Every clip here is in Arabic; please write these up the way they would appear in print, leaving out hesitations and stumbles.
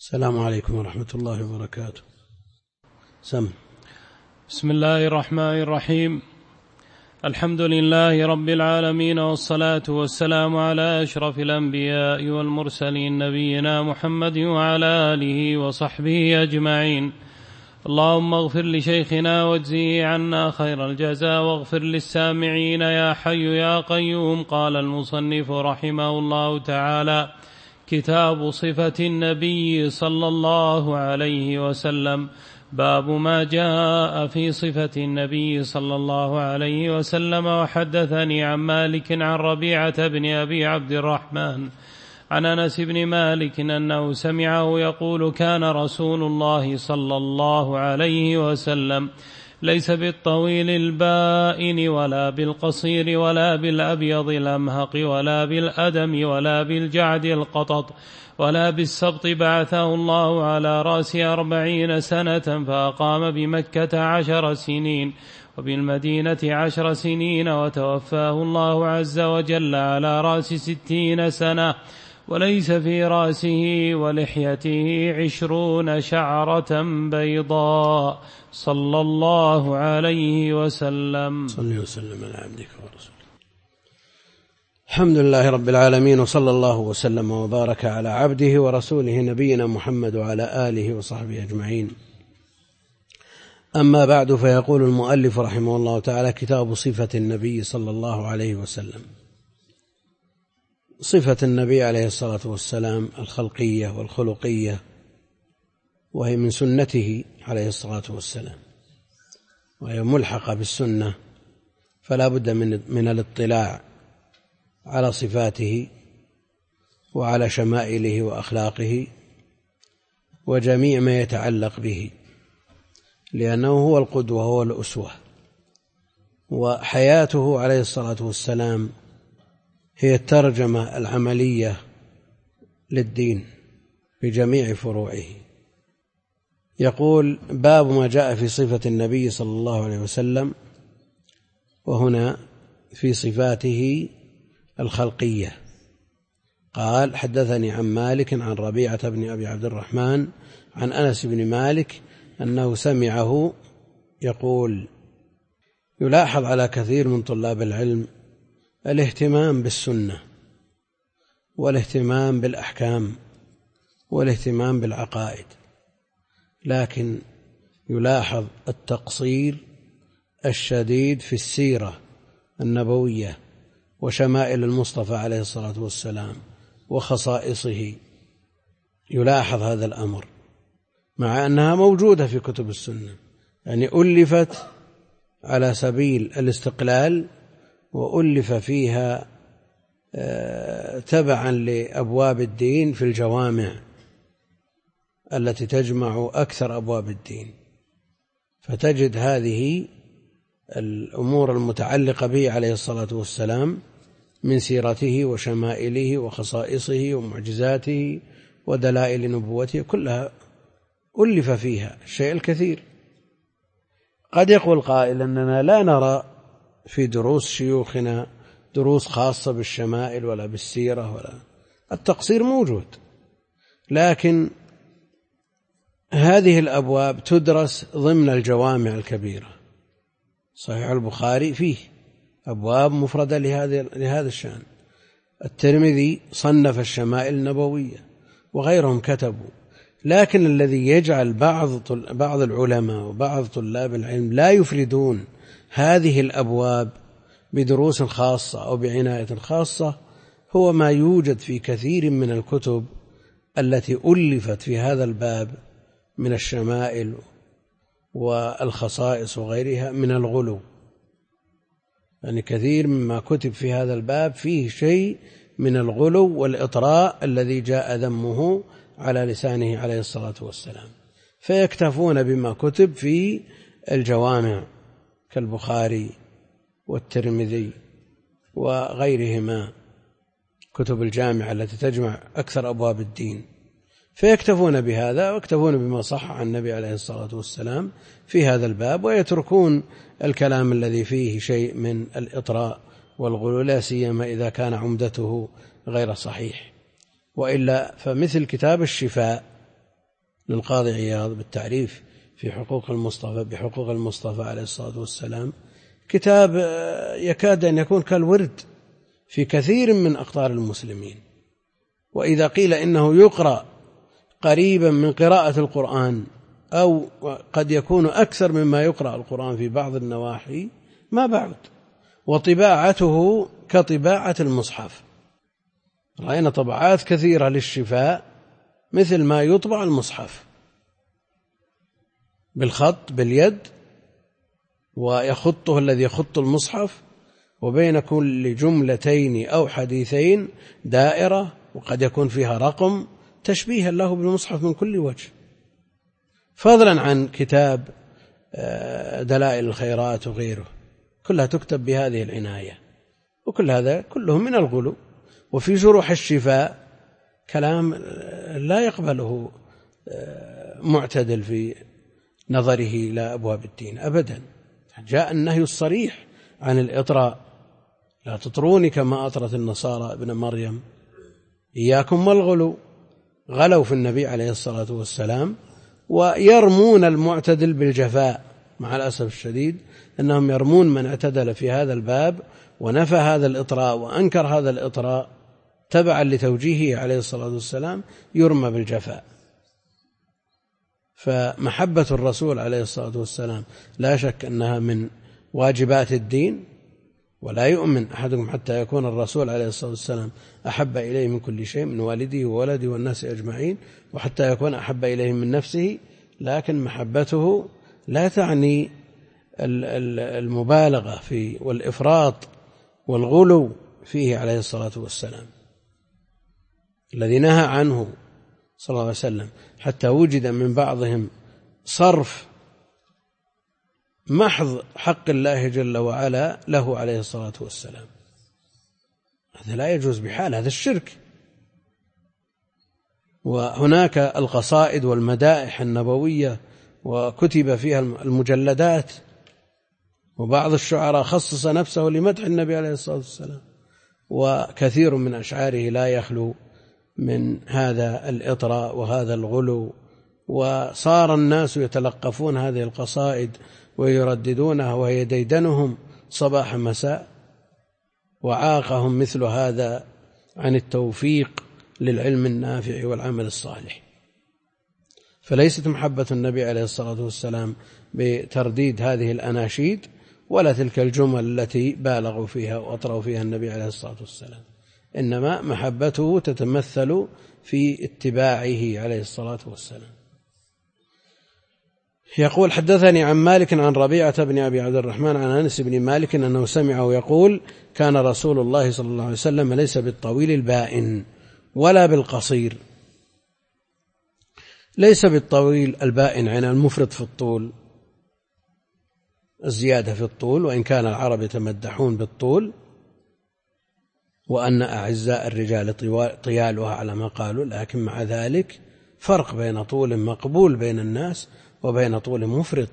السلام عليكم ورحمة الله وبركاته. بسم الله الرحمن الرحيم. الحمد لله رب العالمين، والصلاة والسلام على أشرف الأنبياء والمرسلين نبينا محمد وعلى آله وصحبه أجمعين. اللهم اغفر لشيخنا واجزه عنا خير الجزاء، واغفر للسامعين يا حي يا قيوم. قال المصنف رحمه الله تعالى: كتاب صفة النبي صلى الله عليه وسلم. باب ما جاء في صفة النبي صلى الله عليه وسلم. وحدثني عن مالك عن ربيعة بن أبي عبد الرحمن عن أنس بن مالك أنه سمعه يقول: كان رسول الله صلى الله عليه وسلم ليس بالطويل البائن ولا بالقصير ولا بالأبيض الأمهق ولا بالأدم ولا بالجعد القطط ولا بالسبط، بعثه الله على رأس 40 سنة، فأقام بمكة 10 سنين وبالمدينة 10 سنين، وتوفاه الله عز وجل على رأس 60 سنة، وليس في رأسه ولحيته 20 شعرة بيضاء، صلى الله عليه وسلم. صلى وسلم على عبدك ورسولك. الحمد لله رب العالمين، وصلى الله وسلم وبارك على عبده ورسوله نبينا محمد وعلى آله وصحبه أجمعين. أما بعد، فيقول المؤلف رحمه الله تعالى: كتاب صفة النبي صلى الله عليه وسلم. صفة النبي عليه الصلاة والسلام الخلقية والخلقية، وهي من سنته عليه الصلاة والسلام، وهي ملحقة بالسنة، فلا بد من الاطلاع على صفاته وعلى شمائله وأخلاقه وجميع ما يتعلق به، لأنه هو القدوة وهو الأسوة. وحياته عليه الصلاة والسلام هي الترجمة العملية للدين بجميع فروعه. يقول: باب ما جاء في صفة النبي صلى الله عليه وسلم، وهنا في صفاته الخلقية. قال: حدثني عن مالك عن ربيعة بن أبي عبد الرحمن عن أنس بن مالك أنه سمعه يقول. يلاحظ على كثير من طلاب العلم الاهتمام بالسنة والاهتمام بالأحكام والاهتمام بالعقائد، لكن يلاحظ التقصير الشديد في السيرة النبوية وشمائل المصطفى عليه الصلاة والسلام وخصائصه. يلاحظ هذا الأمر مع أنها موجودة في كتب السنة، يعني ألفت على سبيل الاستقلال، وألف فيها تبعا لأبواب الدين في الجوامع التي تجمع أكثر أبواب الدين، فتجد هذه الأمور المتعلقة به عليه الصلاة والسلام من سيرته وشمائله وخصائصه ومعجزاته ودلائل نبوته، كلها ألف فيها الشيء الكثير. قد يقول قائل أننا لا نرى في دروس شيوخنا دروس خاصة بالشمائل ولا بالسيرة، ولا التقصير موجود، لكن هذه الأبواب تدرس ضمن الجوامع الكبيرة. صحيح البخاري فيه أبواب مفردة لهذا الشأن، الترمذي صنف الشمائل النبوية، وغيرهم كتبوا. لكن الذي يجعل بعض العلماء وبعض طلاب العلم لا يفردون هذه الأبواب بدروس خاصة أو بعناية خاصة هو ما يوجد في كثير من الكتب التي ألفت في هذا الباب من الشمائل والخصائص وغيرها من الغلو. يعني كثير مما كتب في هذا الباب فيه شيء من الغلو والإطراء الذي جاء ذمه على لسانه عليه الصلاة والسلام، فيكتفون بما كتب في الجوامع كالبخاري والترمذي وغيرهما، كتب الجامعة التي تجمع أكثر أبواب الدين، فيكتفون بهذا ويكتفون بما صح عن النبي عليه الصلاة والسلام في هذا الباب، ويتركون الكلام الذي فيه شيء من الإطراء والغلو، لا سيما إذا كان عمدته غير صحيح. وإلا فمثل كتاب الشفاء للقاضي عياض بالتعريف في حقوق المصطفى بحقوق المصطفى عليه الصلاة والسلام، كتاب يكاد أن يكون كالورد في كثير من أقطار المسلمين. وإذا قيل إنه يقرأ قريبا من قراءة القرآن أو قد يكون أكثر مما يقرأ القرآن في بعض النواحي ما بعد، وطباعته كطباعة المصحف، رأينا طبعات كثيرة للشفاء مثل ما يطبع المصحف بالخط باليد، ويخطه الذي يخط المصحف، وبين كل جملتين أو حديثين دائرة، وقد يكون فيها رقم تشبيها له بالمصحف من كل وجه، فضلا عن كتاب دلائل الخيرات وغيره، كلها تكتب بهذه العناية. وكل هذا كله من الغلو. وفي جروح الشفاء كلام لا يقبله معتدل في نظره إلى أبواب الدين أبدا. جاء النهي الصريح عن الإطراء: لا تطروني كما أطرت النصارى ابن مريم، إياكم والغلو. غلوا في النبي عليه الصلاة والسلام، ويرمون المعتدل بالجفاء. مع الأسف الشديد أنهم يرمون من اعتدل في هذا الباب ونفى هذا الإطراء وأنكر هذا الإطراء تبعا لتوجيهه عليه الصلاة والسلام، يرمى بالجفاء. فمحبة الرسول عليه الصلاة والسلام لا شك أنها من واجبات الدين، ولا يؤمن أحدكم حتى يكون الرسول عليه الصلاة والسلام أحب إليه من كل شيء، من والده وولده والناس أجمعين، وحتى يكون أحب إليه من نفسه. لكن محبته لا تعني المبالغة في والإفراط والغلو فيه عليه الصلاة والسلام، الذي نهى عنه صلى الله عليه وسلم، حتى وجد من بعضهم صرف محض حق الله جل وعلا له عليه الصلاة والسلام. هذا لا يجوز بحال، هذا الشرك. وهناك القصائد والمدائح النبوية وكتب فيها المجلدات، وبعض الشعراء خصص نفسه لمدح النبي عليه الصلاة والسلام، وكثير من أشعاره لا يخلو من هذا الإطراء وهذا الغلو. وصار الناس يتلقفون هذه القصائد ويرددونها وهي ديدنهم صباح مساء، وعاقهم مثل هذا عن التوفيق للعلم النافع والعمل الصالح. فليست محبة النبي عليه الصلاة والسلام بترديد هذه الأناشيد ولا تلك الجمل التي بالغوا فيها وأطروا فيها النبي عليه الصلاة والسلام، إنما محبته تتمثل في اتباعه عليه الصلاة والسلام. يقول: حدثني عن مالك عن ربيعة بن أبي عبد الرحمن عن أنس بن مالك أنه سمعه يقول: كان رسول الله صلى الله عليه وسلم ليس بالطويل البائن ولا بالقصير. ليس بالطويل البائن عن المفرط في الطول، الزيادة في الطول، وإن كان العرب يتمدحون بالطول، وأن أعزاء الرجال طيالها على ما قالوا، لكن مع ذلك فرق بين طول مقبول بين الناس وبين طول مفرط.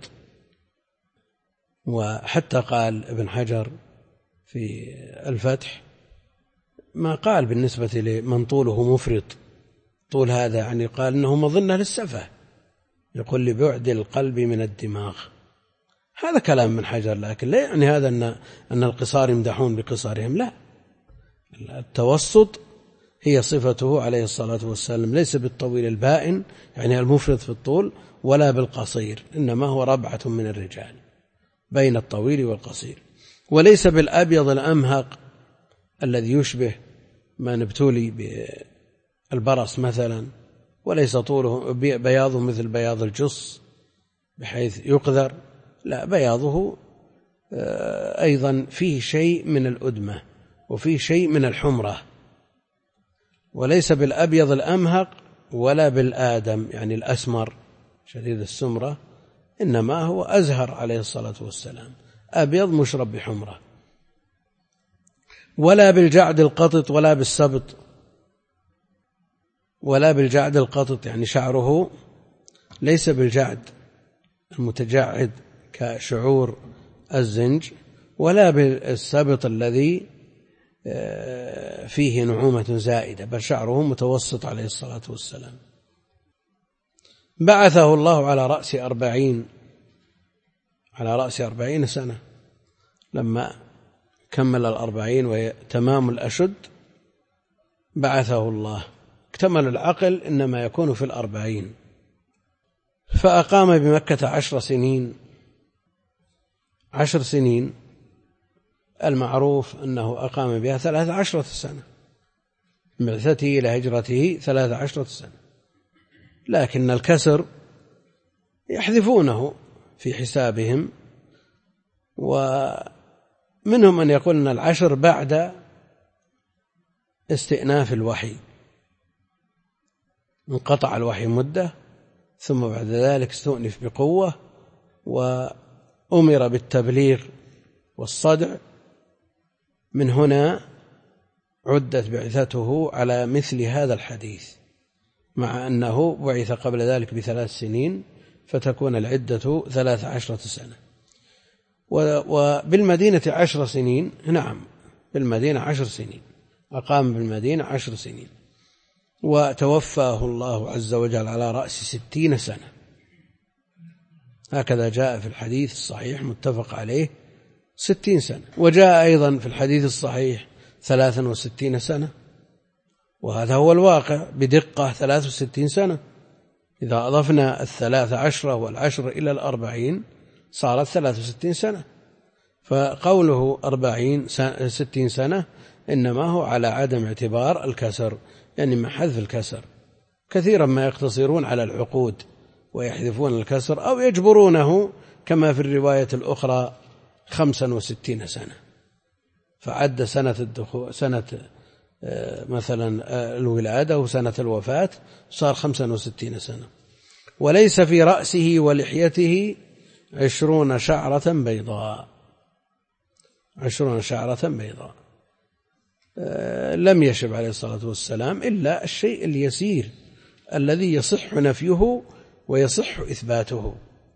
وحتى قال ابن حجر في الفتح ما قال بالنسبة لمن طوله مفرط، طول هذا يعني قال إنه مظنة للسفه، يقول لبعد القلب من الدماغ. هذا كلام من حجر، لكن لا يعني هذا أن القصار يمدحون بقصارهم، لا، التوسط هي صفته عليه الصلاة والسلام. ليس بالطويل البائن يعني المفرط في الطول، ولا بالقصير، إنما هو ربعة من الرجال بين الطويل والقصير. وليس بالأبيض الأمهق الذي يشبه ما نبتولي بالبرص مثلا، وليس طوله بياضه مثل بياض الجص بحيث يقذر، لا، بياضه أيضا فيه شيء من الأدمة وفيه شيء من الحمرة. وليس بالأبيض الأمهق ولا بالآدم يعني الأسمر شديد السمرة، إنما هو أزهر عليه الصلاة والسلام، أبيض مشرب بحمرة. ولا بالجعد القطط ولا بالسبط، ولا بالجعد القطط يعني شعره ليس بالجعد المتجعد كشعور الزنج، ولا بالسبط الذي فيه نعومة زائدة، بل شعره متوسط عليه الصلاة والسلام. بعثه الله على رأس 40 سنة، لما كمل 40 وهي تمام الأشد بعثه الله. اكتمل العقل إنما يكون في 40. فأقام بمكة 10 سنين. 10 سنين المعروف أنه أقام بها 13 سنة، من بعثته إلى هجرته 13 سنة، لكن الكسر يحذفونه في حسابهم، ومنهم من يقول أن 10 بعد استئناف الوحي، انقطع الوحي مدة ثم بعد ذلك استؤنف بقوة وأمر بالتبليغ والصدع، من هنا عدت بعثته على مثل هذا الحديث، مع أنه بعث قبل ذلك ب3 سنين، فتكون العدة 13 سنة. وبالمدينة 10 سنين، نعم بالمدينة 10 سنين، أقام بالمدينة 10 سنين، وتوفاه الله عز وجل على رأس 60 سنة، هكذا جاء في الحديث الصحيح متفق عليه 60 سنة. وجاء أيضا في الحديث الصحيح 63 سنة، وهذا هو الواقع بدقة 63 سنة. إذا أضفنا 13 والعشر إلى 40 صارت 63 سنة، فقوله 60 سنة إنما هو على عدم اعتبار الكسر، يعني مع حذف الكسر. كثيرا ما يقتصرون على العقود ويحذفون الكسر أو يجبرونه، كما في الرواية الأخرى 65 سنة، فعد سنة الدخول، سنة مثلا الولادة وسنة الوفاة، صار 65 سنة. وليس في رأسه ولحيته 20 شعرة بيضاء، 20 شعرة بيضاء. لم يشب عليه الصلاة والسلام إلا الشيء اليسير الذي يصح نفيه ويصح إثباته.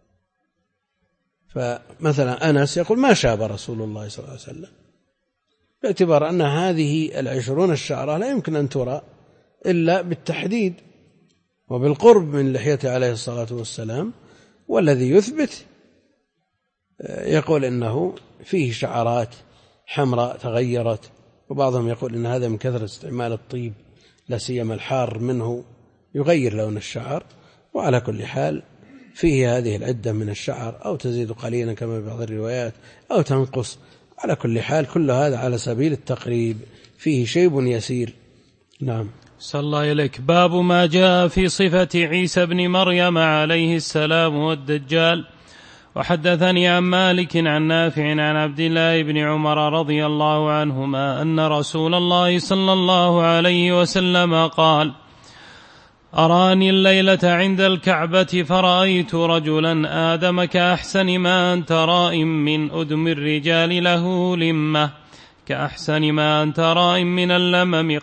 فمثلا أنس يقول ما شاب رسول الله صلى الله عليه وسلم، باعتبار أن هذه 20 الشعرة لا يمكن أن ترى إلا بالتحديد وبالقرب من لحيته عليه الصلاة والسلام. والذي يثبت يقول إنه فيه شعرات حمراء تغيرت، وبعضهم يقول إن هذا من كثرة استعمال الطيب، لا سيما الحار منه يغير لون الشعر. وعلى كل حال فيه هذه العدة من الشعر، أو تزيد قليلا كما في بعض الروايات أو تنقص. على كل حال كل هذا على سبيل التقريب، فيه شيء يسير. نعم. صلى الله إليك. باب ما جاء في صفة عيسى بن مريم عليه السلام والدجال. وحدثني عن مالك عن نافع عن عبد الله بن عمر رضي الله عنهما أن رسول الله صلى الله عليه وسلم قال: أراني الليلة عند الكعبة فرأيت رجلا آدم كأحسن ما أنت رائم من أدم الرجال له لمة، كأحسن ما أنت رائم من اللمم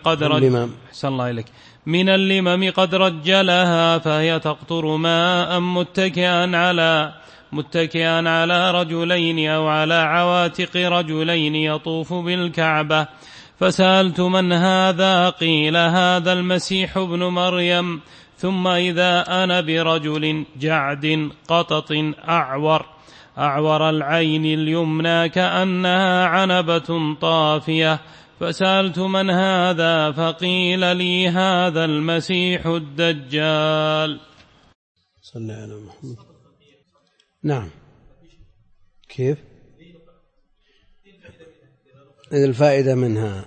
قد رجلها، فهي تقطر ماء متكئا على رجلين أو على عواتق رجلين يطوف بالكعبة. فسألت من هذا؟ قيل هذا المسيح ابن مريم. ثم إذا أنا برجل جعد قطط أعور العين اليمنى كأنها عنبة طافية. فسألت من هذا؟ فقيل لي هذا المسيح الدجال. صلى على محمد. نعم. كيف؟ إذا الفائدة منها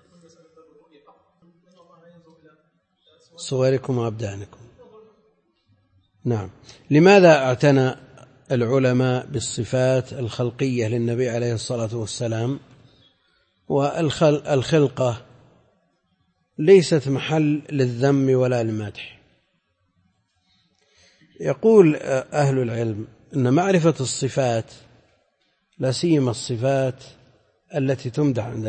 صوركم وأبدانكم. نعم. لماذا اعتنى العلماء بالصفات الخلقية للنبي عليه الصلاة والسلام؟ والخلقة ليست محل للذم ولا للمدح. يقول أهل العلم أن معرفة الصفات، لا سيما الصفات التي تمدح عند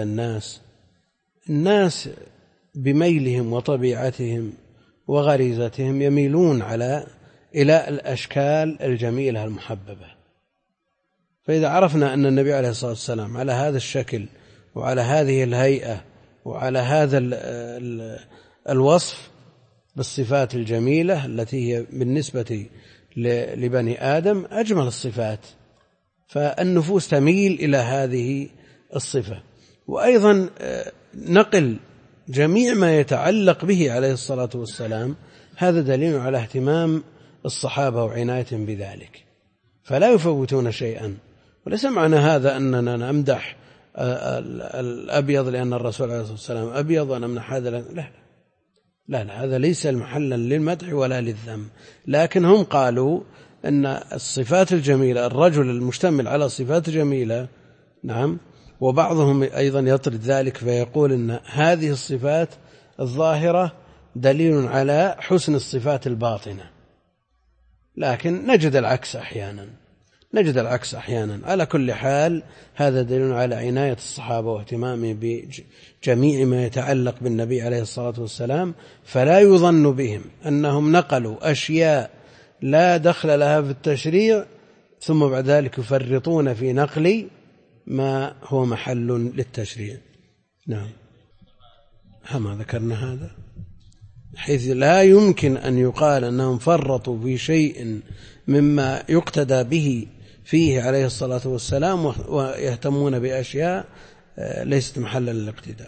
الناس بميلهم وطبيعتهم وغريزتهم يميلون إلى الأشكال الجميلة المحببة. فإذا عرفنا أن النبي عليه الصلاة والسلام على هذا الشكل وعلى هذه الهيئة وعلى هذا الوصف، بالصفات الجميلة التي هي بالنسبة لبني آدم أجمل الصفات، فالنفوس تميل إلى هذه الصفة. وأيضا نقل جميع ما يتعلق به عليه الصلاة والسلام هذا دليل على اهتمام الصحابة وعنايتهم بذلك، فلا يفوتون شيئا. وليس معنى هذا أننا نمدح الأبيض لأن الرسول عليه الصلاة والسلام أبيض ونمنح هذا، لا، هذا ليس محلا للمدح ولا للذم، لكن هم قالوا أن الصفات الجميلة، الرجل المشتمل على صفات جميلة، نعم، وبعضهم أيضا يطرد ذلك فيقول أن هذه الصفات الظاهرة دليل على حسن الصفات الباطنة، لكن نجد العكس أحيانا. على كل حال هذا دليل على عناية الصحابة واهتمامهم بجميع ما يتعلق بالنبي عليه الصلاة والسلام، فلا يظن بهم أنهم نقلوا أشياء لا دخل لها في التشريع ثم بعد ذلك يفرطون في نقل ما هو محل للتشريع. نعم، ما ذكرنا هذا، حيث لا يمكن أن يقال أنهم فرطوا في شيء مما يقتدى به فيه عليه الصلاة والسلام ويهتمون بأشياء ليست محلا للاقتداء.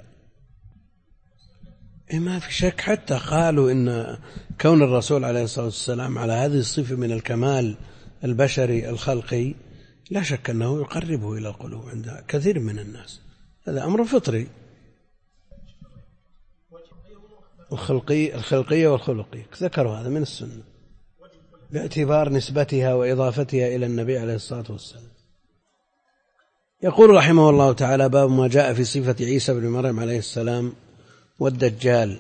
ما في شك، حتى قالوا إن كون الرسول عليه الصلاة والسلام على هذه الصفة من الكمال البشري الخلقي لا شك أنه يقربه إلى القلوب عند كثير من الناس، هذا أمر فطري. الخلقية والخلقية ذكروا هذا من السنة باعتبار نسبتها وإضافتها إلى النبي عليه الصلاة والسلام. يقول رحمه الله تعالى: باب ما جاء في صفة عيسى بن مريم عليه السلام والدجال.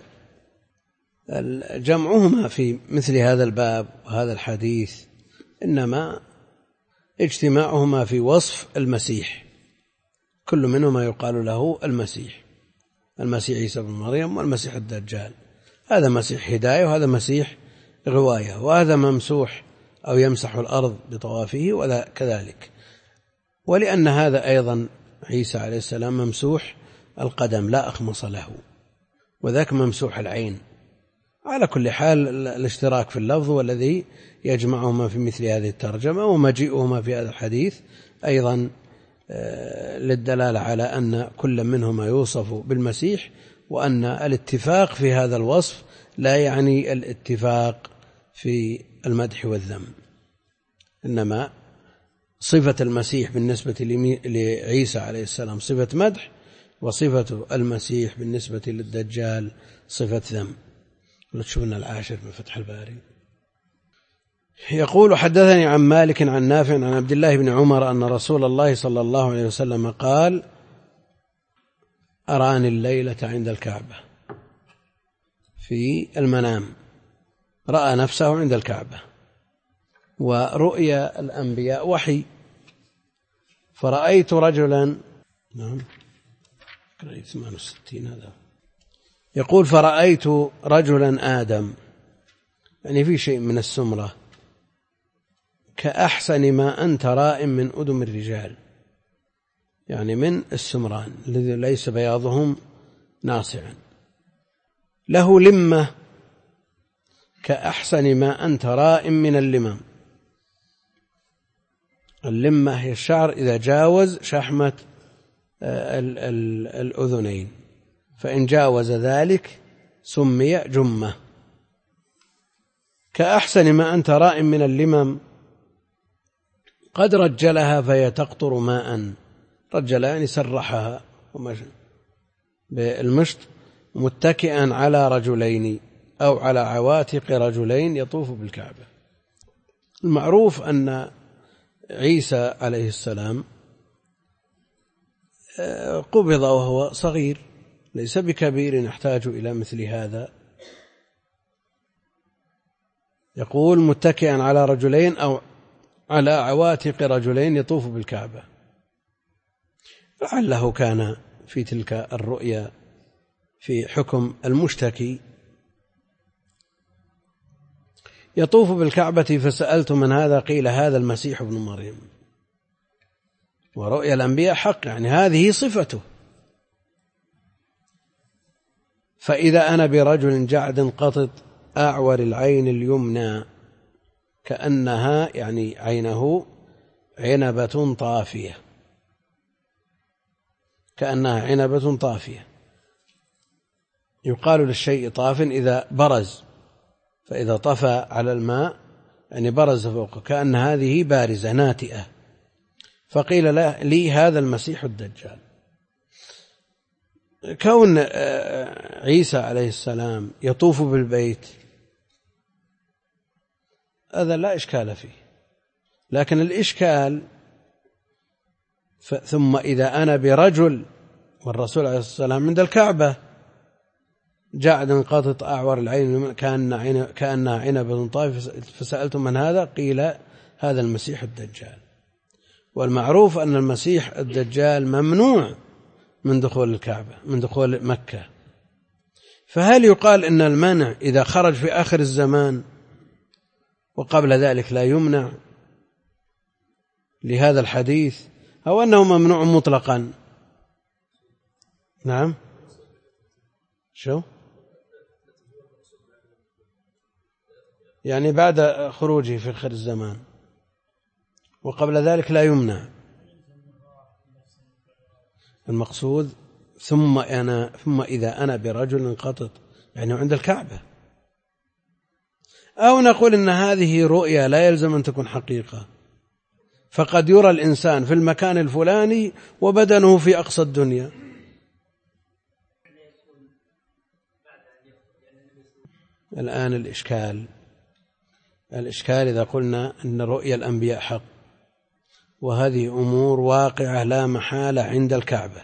جمعهما في مثل هذا الباب وهذا الحديث إنما اجتماعهما في وصف المسيح، كل منهما يقال له المسيح عيسى بن مريم والمسيح الدجال. هذا مسيح هداية وهذا مسيح غواية، وهذا ممسوح أو يمسح الأرض بطوافه ولا كذلك. ولأن هذا أيضا عيسى عليه السلام ممسوح القدم لا أخمص له، وذاك ممسوح العين. على كل حال الاشتراك في اللفظ والذي يجمعهما في مثل هذه الترجمة، ومجيئهما في هذا الحديث أيضا للدلالة على أن كل منهما يوصف بالمسيح، وأن الاتفاق في هذا الوصف لا يعني الاتفاق في المدح والذم، إنما صفة المسيح بالنسبة لعيسى عليه السلام صفة مدح، وصفة المسيح بالنسبة للدجال صفة ذم. تشوفنا العاشر من فتح الباري. يقول: حدثني عن مالك عن نافع عن عبد الله بن عمر أن رسول الله صلى الله عليه وسلم قال: أراني الليلة عند الكعبة، في المنام رأى نفسه عند الكعبة، ورؤيا الأنبياء وحي، فرأيت رجلا، نعم 68 هذا، يقول: فرأيت رجلا آدم، يعني في شيء من السمرة، كأحسن ما أنت رائم من أدم الرجال، يعني من السمران الذي ليس بياضهم ناصعا، له لمة كأحسن ما أنت رائم من اللمم. اللمة هي الشعر إذا جاوز شحمة الأذنين، فإن جاوز ذلك سمي جمة. كأحسن ما أنت رائم من اللمم، قد رجلها فهي تقطر ماء. رجل يعني سرحها بالمشط، متكئا على رجلين أو على عواتق رجلين يطوف بالكعبة. المعروف أن عيسى عليه السلام قبض وهو صغير، ليس بكبير يحتاج إلى مثل هذا. يقول: متكئا على رجلين أو على عواتق رجلين يطوف بالكعبة، لعله كان في تلك الرؤيا في حكم المشتكي. يطوف بالكعبة، فسألت: من هذا؟ قيل: هذا المسيح ابن مريم. ورؤيا الأنبياء حق، يعني هذه صفته. فإذا أنا برجل جعد قطط أعور العين اليمنى كأنها يعني عينه عنبة طافية، كأنها عنبة طافية. يقال للشيء طاف إذا برز، فإذا طفى على الماء يعني برز فوقه كأن هذه بارزة ناتئة. فقيل لي هذا المسيح الدجال. كون عيسى عليه السلام يطوف بالبيت هذا لا إشكال فيه، لكن الإشكال ثم إذا أنا برجل والرسول عليه السلام عند الكعبة جاء انقطت أعور العين كأنها عنبة طافية، فسألتم من هذا؟ قيل هذا المسيح الدجال. والمعروف أن المسيح الدجال ممنوع من دخول الكعبة، من دخول مكة. فهل يقال إن المنع إذا خرج في آخر الزمان وقبل ذلك لا يمنع لهذا الحديث، أو أنه ممنوع مطلقا؟ نعم، شو يعني بعد خروجه في آخر الزمان وقبل ذلك لا يمنع؟ المقصود ثم إذا أنا برجل انقطت يعني عند الكعبة. أو نقول إن هذه رؤيا لا يلزم أن تكون حقيقة، فقد يرى الإنسان في المكان الفلاني وبدنه في أقصى الدنيا. الآن الإشكال إذا قلنا أن رؤيا الأنبياء حق، وهذه أمور واقعة لا محالة عند الكعبة،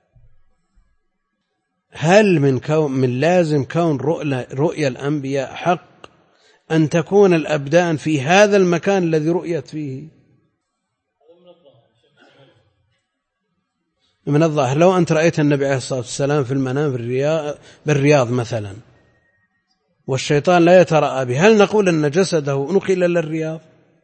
هل من لازم كون رؤيا الأنبياء حق أن تكون الأبدان في هذا المكان الذي رؤيت فيه؟ من الظاهر لو أنت رأيت النبي عليه الصلاة والسلام في المنام بالرياض مثلا والشيطان لا يترأى به، هل نقول أن جسده نقل للرياض؟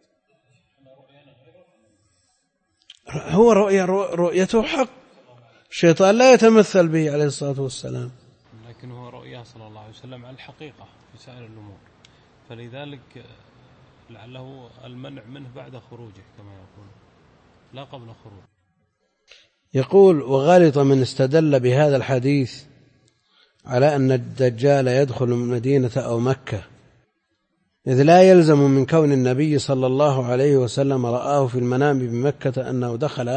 هو رؤيته حق، الشيطان لا يتمثل به عليه الصلاة والسلام، لكن هو رؤيا صلى الله عليه وسلم على الحقيقة في سائر الأمور، فلذلك لعله المنع منه بعد خروجه كما يقول لا قبل خروجه. يقول وغالط من استدل بهذا الحديث على أن الدجال يدخل المدينة أو مكة، إذ لا يلزم من كون النبي صلى الله عليه وسلم رآه في المنام بمكة أنه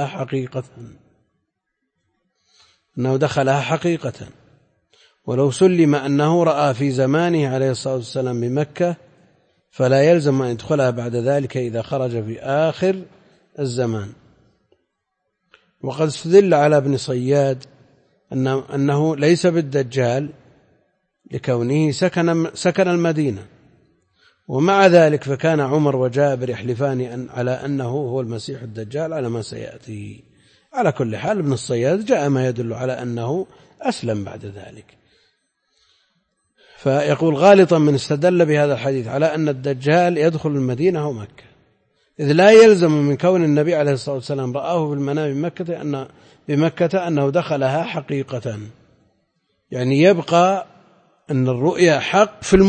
دخلها حقيقة، ولو سلم أنه رأى في زمانه عليه الصلاة والسلام بمكة فلا يلزم أن يدخلها بعد ذلك إذا خرج في آخر الزمان. وقد استدل على ابن صياد أنه ليس بالدجال لكونه سكن المدينة، ومع ذلك فكان عمر وجابر يحلفان على أنه هو المسيح الدجال على ما سيأتي. على كل حال ابن الصياد جاء ما يدل على أنه أسلم بعد ذلك. فيقول غالطا من استدل بهذا الحديث على أن الدجال يدخل المدينة ومكة، إذ لا يلزم من كون النبي عليه الصلاة والسلام رآه بالمنام بمكة أنه دخلها حقيقة، يعني يبقى أن الرؤيا حق في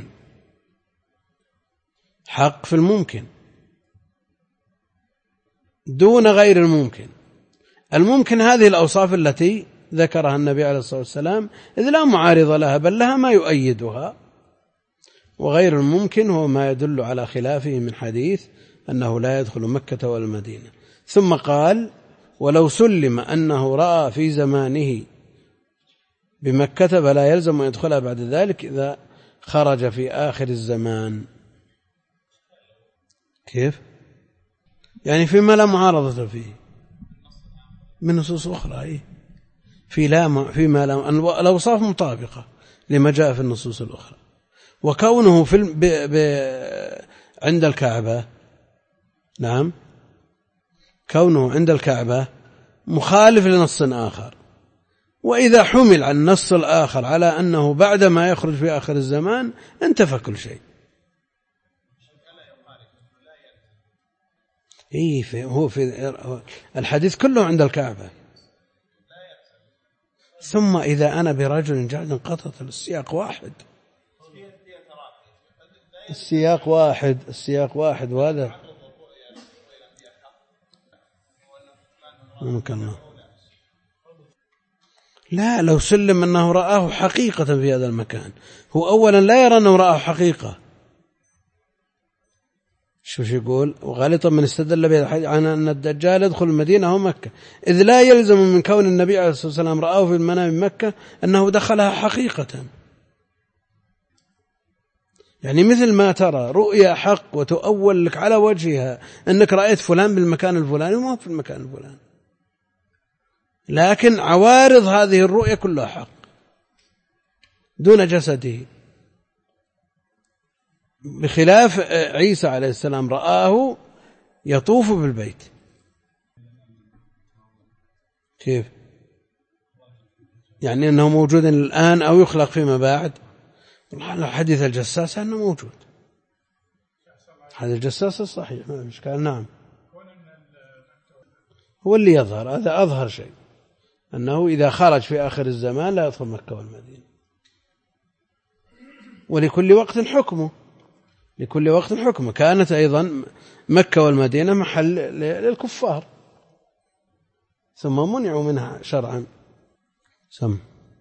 الممكن دون غير الممكن. الممكن هذه الأوصاف التي ذكرها النبي عليه الصلاة والسلام إذ لا معارض لها بل لها ما يؤيدها، وغير الممكن هو ما يدل على خلافه من حديث أنه لا يدخل مكة ولا المدينة. ثم قال ولو سلم أنه رأى في زمانه بمكة فلا يلزم أن يدخلها بعد ذلك إذا خرج في آخر الزمان. كيف؟ يعني فيما لا معارضة فيه من نصوص أخرى، فيما الأوصاف مطابقة لما جاء في النصوص الأخرى. وكونه عند الكعبة، نعم، كونه عند الكعبة مخالف لنص آخر، وإذا حمل عن النص الآخر على أنه بعدما يخرج في آخر الزمان انتفى كل شيء. هو في الحديث كله عند الكعبة. ثم إذا أنا برجل جعل انقطت السياق واحد. السياق واحد وهذا ممكن. لا، لو سلم أنه رآه حقيقة في هذا المكان، هو أولا لا يرى أنه رآه حقيقة. شو يقول؟ وغالطا من استدل به عن أن الدجال يدخل المدينة ومكة، إذ لا يلزم من كون النبي عليه الصلاة والسلام رآه في المنام مكة أنه دخلها حقيقة. يعني مثل ما ترى رؤيا حق وتؤول لك على وجهها أنك رأيت فلان بالمكان الفلاني وما في المكان الفلاني، لكن عوارض هذه الرؤيا كلها حق دون جسده، بخلاف عيسى عليه السلام رآه يطوف بالبيت. كيف يعني أنه موجود الآن أو يخلق فيما بعد؟ حديث الجساس أنه موجود، حديث الجساس الصحيح ما إشكال. نعم، هو اللي يظهر، هذا أظهر شيء، أنه إذا خرج في آخر الزمان لا يدخل مكة والمدينة. ولكل وقت حكمه، لكل وقت حكمه. كانت أيضا مكة والمدينة محل للكفار ثم منعوا منها شرعا. سم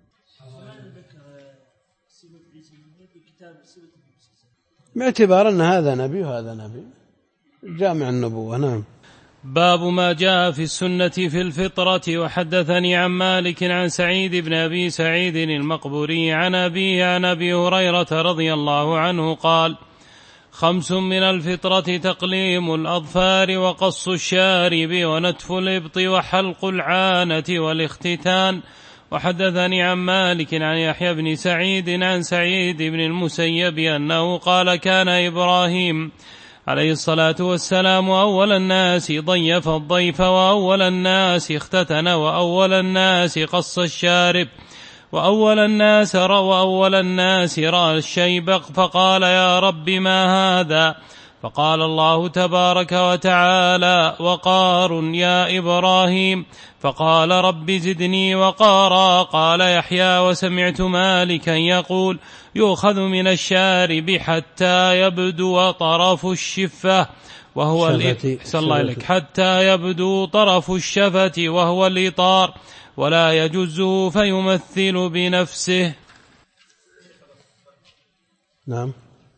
باعتبار أن هذا نبي وهذا نبي، جامع النبوة. نعم. باب ما جاء في السنة في الفطرة. وحدثني عن مالك عن سعيد بن أبي سعيد المقبوري عن أبيه عن أبي هريرة رضي الله عنه قال: 5 من الفطرة: تقليم الأظفار وقص الشارب ونتف الإبط وحلق العانة والاختتان. وحدثني عن مالك عن يحيى بن سعيد عن سعيد بن المسيب أنه قال: كان إبراهيم عليه الصلاة والسلام أول الناس ضيف الضيف، وأول الناس اختتن، وأول الناس قص الشارب، وأول الناس رأى الشيب، فقال: يا رب ما هذا؟ فقال الله تبارك وتعالى: وقار يا إبراهيم. فقال: رب زدني وقارا. قال يحيى: وسمعت مالكا يقول: يؤخذ من الشارب حتى يبدو طرف الشفة وهو حتى يبدو طرف الشفة وهو الإطار، ولا يجزه فيمثل بنفسه. نعم.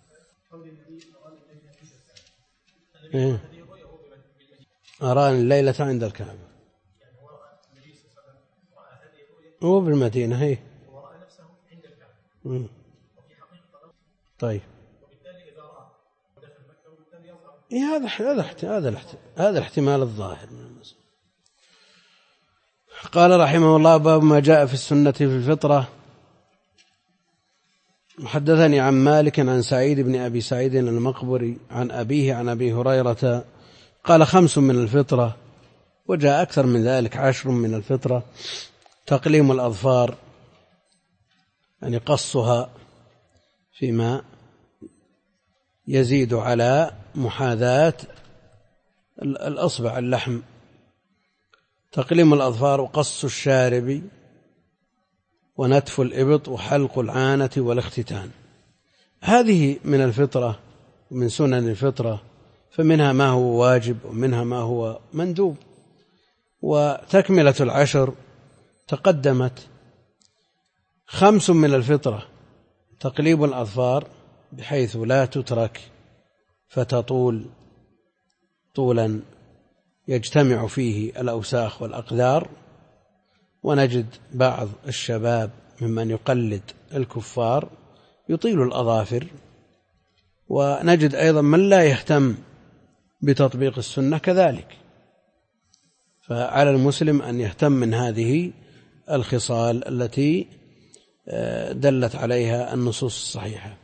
أراني الليلة عند الكعبة، هو بالمدينة هي. طيب، هذا الاحتمال الظاهر من المسألة. قال رحمه الله: باب ما جاء في السنة في الفطرة. حدثني عن مالك عن سعيد بن أبي سعيد المقبري عن أبيه عن أبي هريرة قال: 5 من الفطرة، وجاء أكثر من ذلك 10 من الفطرة: تقليم الأظفار، يعني قصها فيما يزيد على محاذاة الأصبع اللحم، تقليم الأظفار، وقص الشارب، ونتف الإبط، وحلق العانة والاختتان. هذه من الفطرة ومن سنن الفطرة، فمنها ما هو واجب ومنها ما هو مندوب. وتكملة 10 تقدمت. 5 من الفطرة: تقليب الأظفار بحيث لا تترك فتطول طولا يجتمع فيه الأوساخ والأقذار، ونجد بعض الشباب ممن يقلد الكفار يطيل الأظافر، ونجد أيضا من لا يهتم بتطبيق السنة كذلك. فعلى المسلم أن يهتم من هذه الخصال التي دلت عليها النصوص الصحيحة.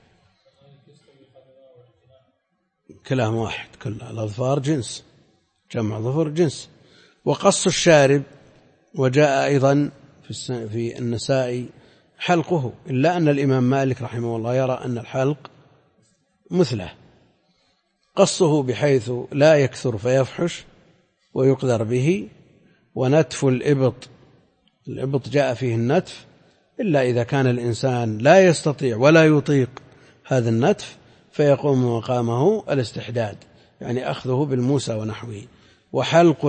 كلام واحد، كل الأظفار جنس، جمع ظفر جنس. وقص الشارب، وجاء أيضا في النساء حلقه، إلا أن الإمام مالك رحمه الله يرى أن الحلق مثله، قصه بحيث لا يكثر فيفحش ويقدر به. ونتف الإبط، الإبط جاء فيه النتف إلا إذا كان الإنسان لا يستطيع ولا يطيق هذا النتف، فيقوم مقامه الاستحداد، يعني أخذه بالموسى ونحوه. وحلق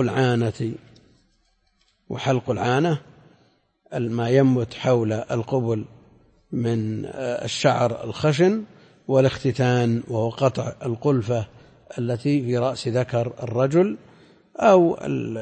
العانة ما ينبت حول القبل من الشعر الخشن، والاختتان وهو قطع القلفة التي في رأس ذكر الرجل أو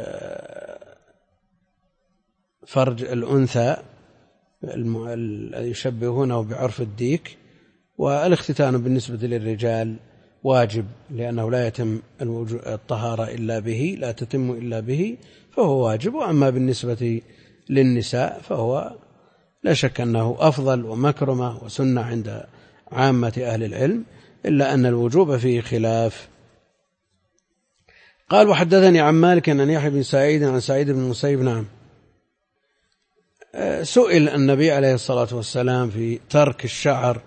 فرج الأنثى الذي يشبهونه بعرف الديك. والاختتان بالنسبة للرجال واجب، لأنه لا يتم الطهارة إلا به، لا تتم إلا به، فهو واجب. وأما بالنسبة للنساء فهو لا شك أنه أفضل ومكرمة وسنة عند عامة أهل العلم، إلا أن الوجوب فيه خلاف. قال: وحدثني عن مالك أن يحيى بن سعيد عن سعيد بن المسيب. نعم، سئل النبي عليه الصلاة والسلام في ترك الشعر،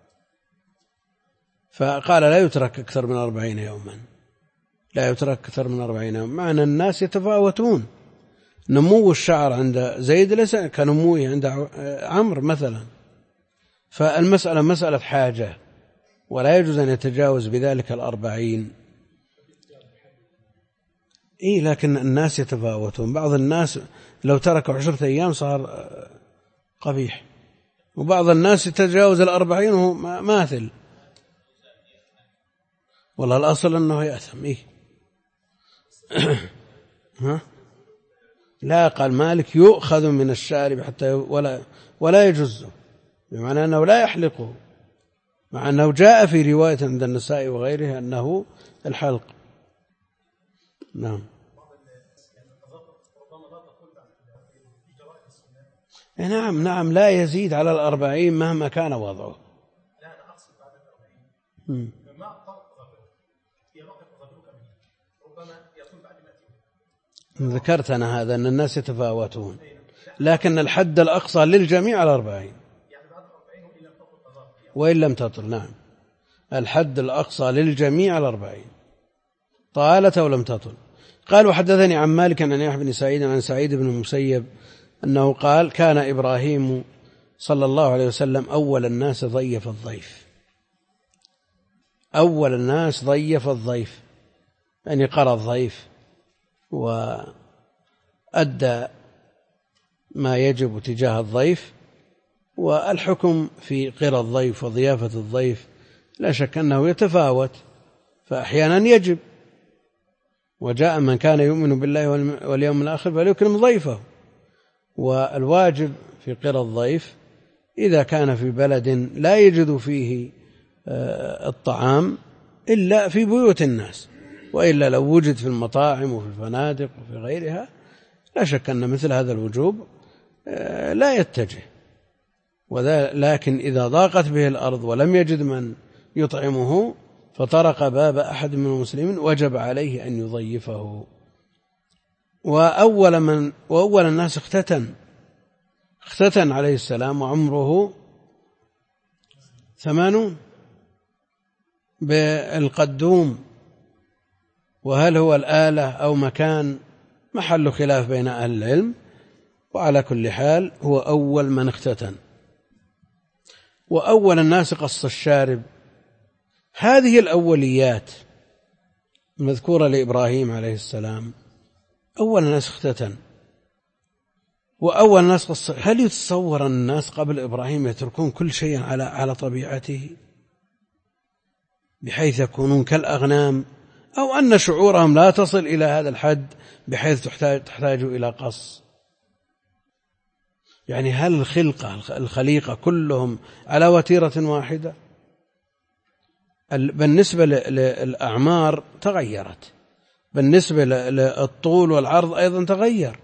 فقال: لا يترك أكثر من 40 يوما، لا يترك أكثر من 40 يوما، مع أن الناس يتفاوتون. نمو الشعر عند زيد ليس كنموه عند عمرو مثلا، فالمسألة مسألة حاجة، ولا يجوز أن يتجاوز بذلك 40. لكن الناس يتفاوتون، بعض الناس لو تركوا 10 أيام صار قبيح، وبعض الناس يتجاوز 40 وهو ماثل. والله الأصل أنه يأثم. ها؟ لا، قال مالك: يؤخذ من الشارب حتى ولا يجزه، بمعنى أنه لا يحلقه، مع أنه جاء في رواية عند النساء وغيرها أنه الحلق. نعم. نعم، لا يزيد على 40 مهما كان وضعه. لا، أنا أقصد بعد 40 ما في وقت ربما يكون بعد ما ذكرت أنا هذا، أن الناس يتفاوتون، لكن الحد الأقصى للجميع على 40 يعني بعد 40 وإن لم تطل. نعم، الحد الأقصى للجميع على 40 طالت أو لم تطل. قال: وحدثني عن مالك عن يحيى بن سعيد عن سعيد بن المسيب أنه قال: كان إبراهيم صلى الله عليه وسلم أول الناس ضيف الضيف. أول الناس ضيف الضيف، يعني قرى الضيف وأدى ما يجب تجاه الضيف. والحكم في قرى الضيف وضيافة الضيف لا شك أنه يتفاوت، فأحيانا يجب، وجاء من كان يؤمن بالله واليوم الآخر فليكرم ضيفه. والواجب في قرى الضيف إذا كان في بلد لا يجد فيه الطعام إلا في بيوت الناس، وإلا لو وجد في المطاعم وفي الفنادق وفي غيرها لا شك أن مثل هذا الوجوب لا يتجه. لكن إذا ضاقت به الأرض ولم يجد من يطعمه فطرق باب أحد من المسلمين وجب عليه أن يضيفه. وأول الناس اختتن عليه السلام وعمره 80 بالقدوم، وهل هو الآلة أو مكان محل خلاف بين أهل العلم، وعلى كل حال هو أول من اختتن. وأول الناس قص الشارب. هذه الأوليات المذكورة لإبراهيم عليه السلام، أول الناس اختتن وأول الناس قص. هل يتصور الناس قبل إبراهيم يتركون كل شيء على طبيعته بحيث يكونون كالأغنام، أو أن شعورهم لا تصل إلى هذا الحد بحيث تحتاج إلى قص؟ يعني هل الخليقة كلهم على وتيرة واحدة؟ بالنسبة للأعمار تغيرت، بالنسبة للطول والعرض أيضا تغير،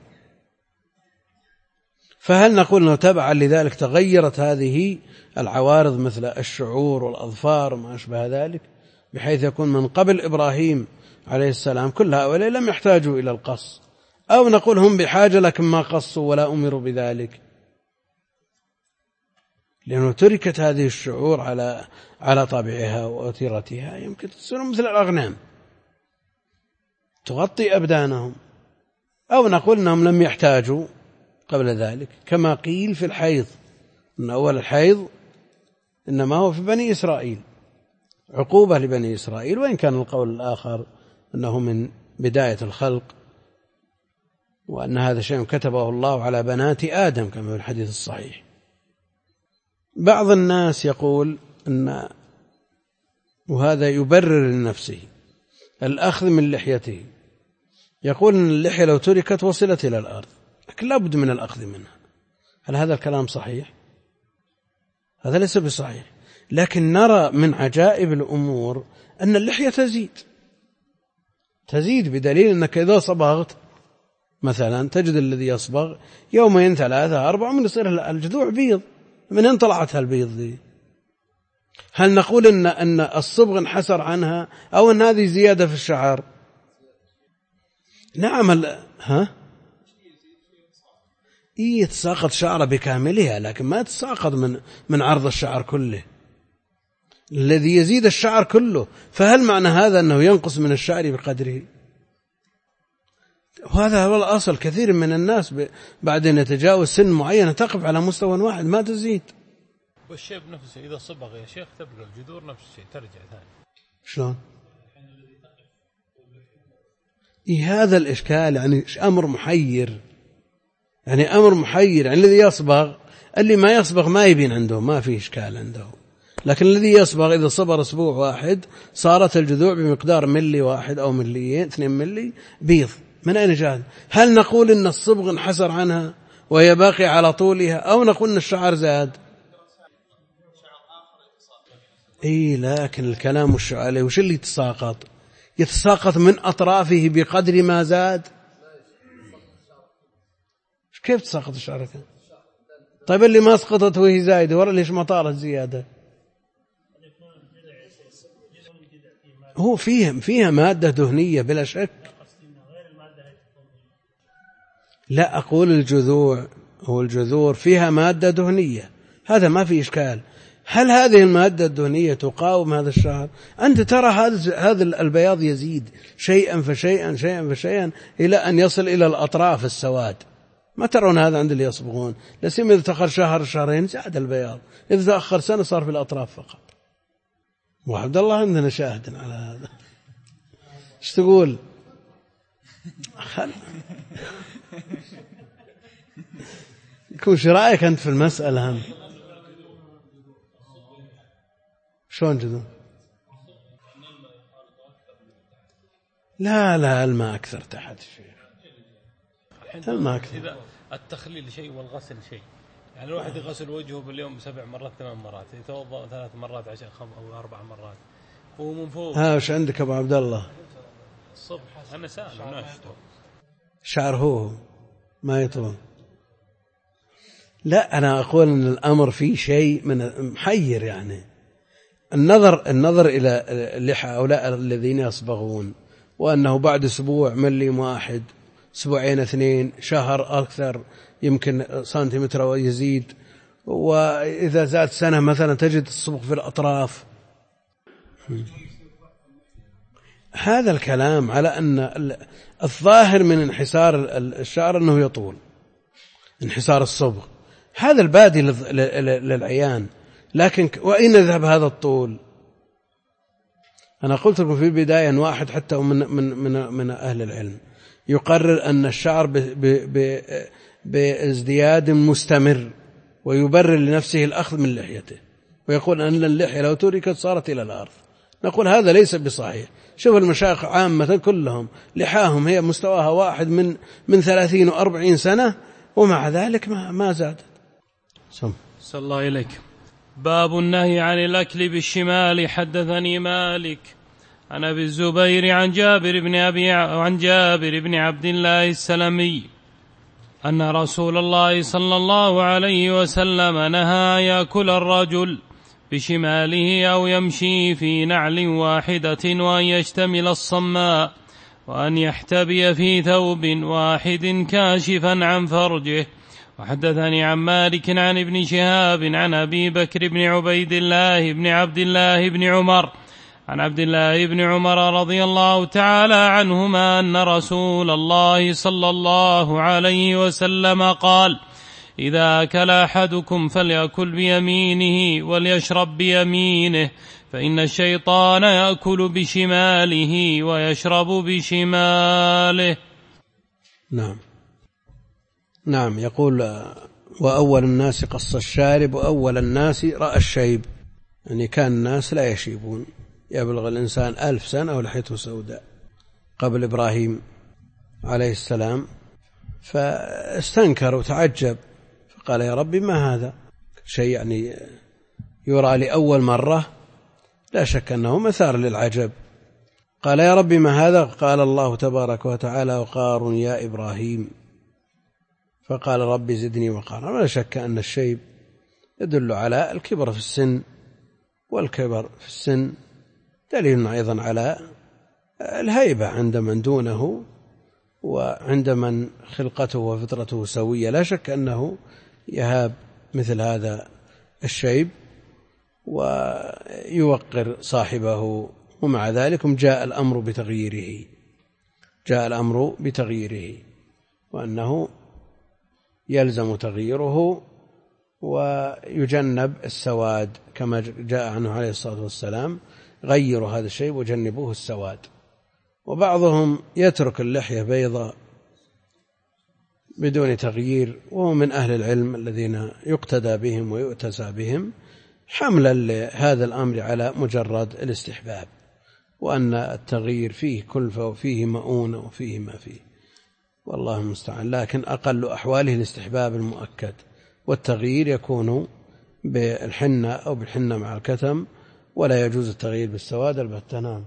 فهل نقول أنه تبعا لذلك تغيرت هذه العوارض مثل الشعور والأظفار وما أشبه ذلك، بحيث يكون من قبل إبراهيم عليه السلام كل هؤلاء لم يحتاجوا إلى القص، أو نقول هم بحاجة لكن ما قصوا ولا أمروا بذلك، لأنه تركت هذه الشعور على طبيعها ووتيرتها، يمكن تصير مثل الأغنام تغطي أبدانهم. أو نقول أنهم لم يحتاجوا قبل ذلك، كما قيل في الحيض، أن أول الحيض إنما هو في بني إسرائيل، عقوبة لبني إسرائيل، وإن كان القول الآخر أنه من بداية الخلق، وأن هذا شيء كتبه الله على بنات آدم كما في الحديث الصحيح. بعض الناس يقول أن، وهذا يبرر لنفسه، الأخذ من لحيته، يقول أن اللحية لو تركت وصلت إلى الأرض، لكن لا بد من الأخذ منها. هل هذا الكلام صحيح؟ هذا ليس بصحيح. لكن نرى من عجائب الأمور أن اللحية تزيد بدليل أنك إذا صبغت مثلا تجد الذي يصبغ يومين 3 4 من يصير الجذوع بيض. من أين طلعت هالبيض دي؟ هل نقول أن الصبغ انحسر عنها أو أن هذه زيادة في الشعر؟ نعم. يتساقط شعره بكاملها، لكن ما تساقط من عرض الشعر كله، الذي يزيد الشعر كله. فهل معنى هذا أنه ينقص من الشعر بقدره؟ وهذا هو الأصل. كثير من الناس بعد أن يتجاوز سن معينة تقف على مستوى واحد ما تزيد. والشيب نفسه إذا صبغ يا شيخ تبقى الجذور نفس الشيء ترجع ثاني. شلون؟ هذا الإشكال يعني أمر محير، يعني الذي يصبغ، اللي ما يصبغ ما يبين عنده، ما في إشكال عنده. لكن الذي يصبغ إذا صبر أسبوع واحد صارت الجذوع بمقدار 1 أو 2 ملي بيض. من أين جاء؟ هل نقول إن الصبغ انحسر عنها وهي باقي على طولها، أو نقول إن الشعر زاد؟ لكن الكلام وش عليه؟ وش اللي يتساقط من أطرافه بقدر ما زاد. كيف تساقط الشعر؟ طيب اللي ما سقطت وهي زايدة ورا ليش ما طارت زيادة؟ هو فيها مادة دهنية بلا شك. لا، أقول الجذور فيها مادة دهنية، هذا ما في إشكال. هل هذه المادة الدهنية تقاوم هذا الشعر؟ أنت ترى هذا البياض يزيد شيئا فشيئا إلى أن يصل إلى الأطراف السواد. ما ترون هذا عند اللي يصبغون؟ لسيما إذا تأخر شهر شهرين زاد البياض، إذا تأخر سنة صار في الأطراف فقط. وعبد الله عندنا شاهد على هذا. ايش تقول؟ يكون شو رأيك أنت في المسألة هم؟ شلون جذور؟ لا الماء أكثر تحت الشيخ، الماء أكثر. إذا التخليل شيء والغسل شيء، يعني الواحد يغسل وجهه باليوم 7 مرات 8 مرات، يتوضأ 3 مرات عشان 5 أو 4 مرات، ومن فوق. وش عندك أبو عبد الله؟ الصبح أنا سائل شعر هو ما يطول. لا، أنا أقول أن الأمر فيه شيء من محير، يعني النظر إلى لحى هؤلاء الذين يصبغون، وأنه بعد أسبوع ملي 1، أسبوعين 2، شهر أكثر، يمكن سنتيمتر يزيد، وإذا زاد سنة مثلا تجد الصبغ في الأطراف. هذا الكلام على أن الظاهر من انحسار الشعر أنه يطول، انحسار الصبغ، هذا البادي للعيان. لكن وأين ذهب هذا الطول؟ أنا قلت لكم في البداية أن واحد حتى من أهل العلم يقرر أن الشعر بازدياد مستمر، ويبرر لنفسه الأخذ من لحيته، ويقول أن اللحية لو تركت صارت إلى الأرض. نقول هذا ليس بصحيح. شوف المشايخ عامة كلهم لحاهم هي مستواها واحد من 30 و40 سنة، ومع ذلك ما زادت. صلى الله إليك. باب النهي عن الأكل بالشمال. حدثني مالك عن أبي الزبير عن جابر بن عبد الله السلمي أن رسول الله صلى الله عليه وسلم نهى يأكل الرجل بشماله أو يمشي في نعل واحدة، وأن يشتمل الصماء، وأن يحتبي في ثوب واحد كاشفا عن فرجه. وحدثني عن مالك عن ابن شهاب عن أبي بكر بن عبيد الله بن عبد الله بن عمر عن عبد الله بن عمر رضي الله تعالى عنهما أن رسول الله صلى الله عليه وسلم قال: إذا أكل أحدكم فليأكل بيمينه وليشرب بيمينه، فإن الشيطان يأكل بشماله ويشرب بشماله. نعم. يقول: وأول الناس قص الشارب وأول الناس رأى الشيب، يعني كان الناس لا يشيبون، يبلغ الإنسان 1000 سنة ولحيته سوداء قبل إبراهيم عليه السلام، فاستنكر وتعجب، فقال: يا ربي ما هذا؟ شيء يعني يرى لأول مرة، لا شك أنه مثار للعجب. قال: يا ربي ما هذا؟ قال الله تبارك وتعالى: وقار يا إبراهيم. فقال: ربي زدني وقارا. ولا شك أن الشيب يدل على الكبر في السن، والكبر في السن دليل أيضا على الهيبة عند من دونه وعند من خلقته وفطرته سوية. لا شك أنه يهاب مثل هذا الشيب ويوقر صاحبه، ومع ذلك جاء الأمر بتغييره وأنه يلزم تغييره ويجنب السواد، كما جاء عنه عليه الصلاة والسلام: غيروا هذا الشيء وجنبوه السواد. وبعضهم يترك اللحية بيضاء بدون تغيير، وهو من أهل العلم الذين يقتدى بهم ويؤتسى بهم، حملا لهذا الأمر على مجرد الاستحباب، وأن التغيير فيه كلفة وفيه مؤونة وفيه ما فيه، والله المستعان. لكن أقل أحواله الاستحباب المؤكد، والتغيير يكون بالحنة أو بالحنة مع الكتم، ولا يجوز التغيير بالسواد البتة. نعم.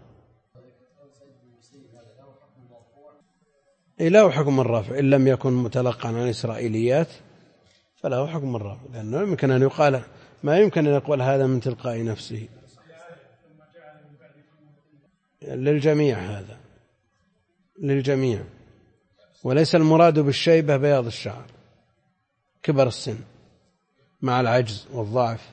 له حكم الرفع إن لم يكن متلقا عن إسرائيليات، فله حكم الرفع، لأنه يمكن أن يقال، ما يمكن أن يقول هذا من تلقاء نفسه، للجميع، هذا للجميع، وليس المراد بالشيبة بياض الشعر، كبر السن مع العجز والضعف.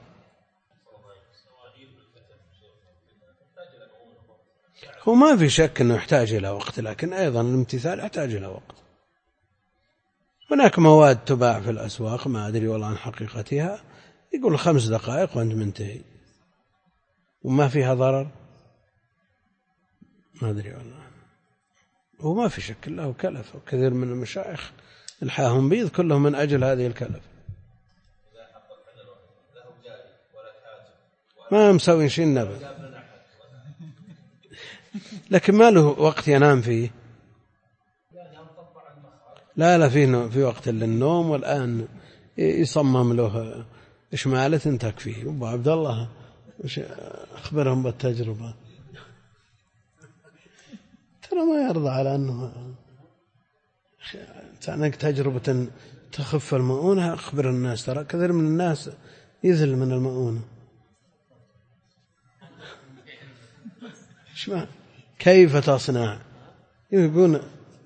هو ما في شك أنه يحتاج إلى وقت، لكن أيضا الامتثال يحتاج إلى وقت. هناك مواد تباع في الأسواق، ما أدري والله عن حقيقتها، يقول 5 دقائق وأنت منتهي، وما فيها ضرر، ما أدري والله. وما في شك له كلف، وكثير من المشايخ الحاهم بيض كلهم من أجل هذه الكلف، ما مسوي شيء النبي، لكن ما له وقت ينام فيه. لا في وقت للنوم، والآن يصمم له إشمالة تكفيه. أبو عبد الله أخبرهم بالتجربة، ترى ما يرضى على أنه تعنيك تجربة تخف المؤونة. أخبر الناس، ترى كثير من الناس يذل من المؤونة. كيف تصنع؟ يقولون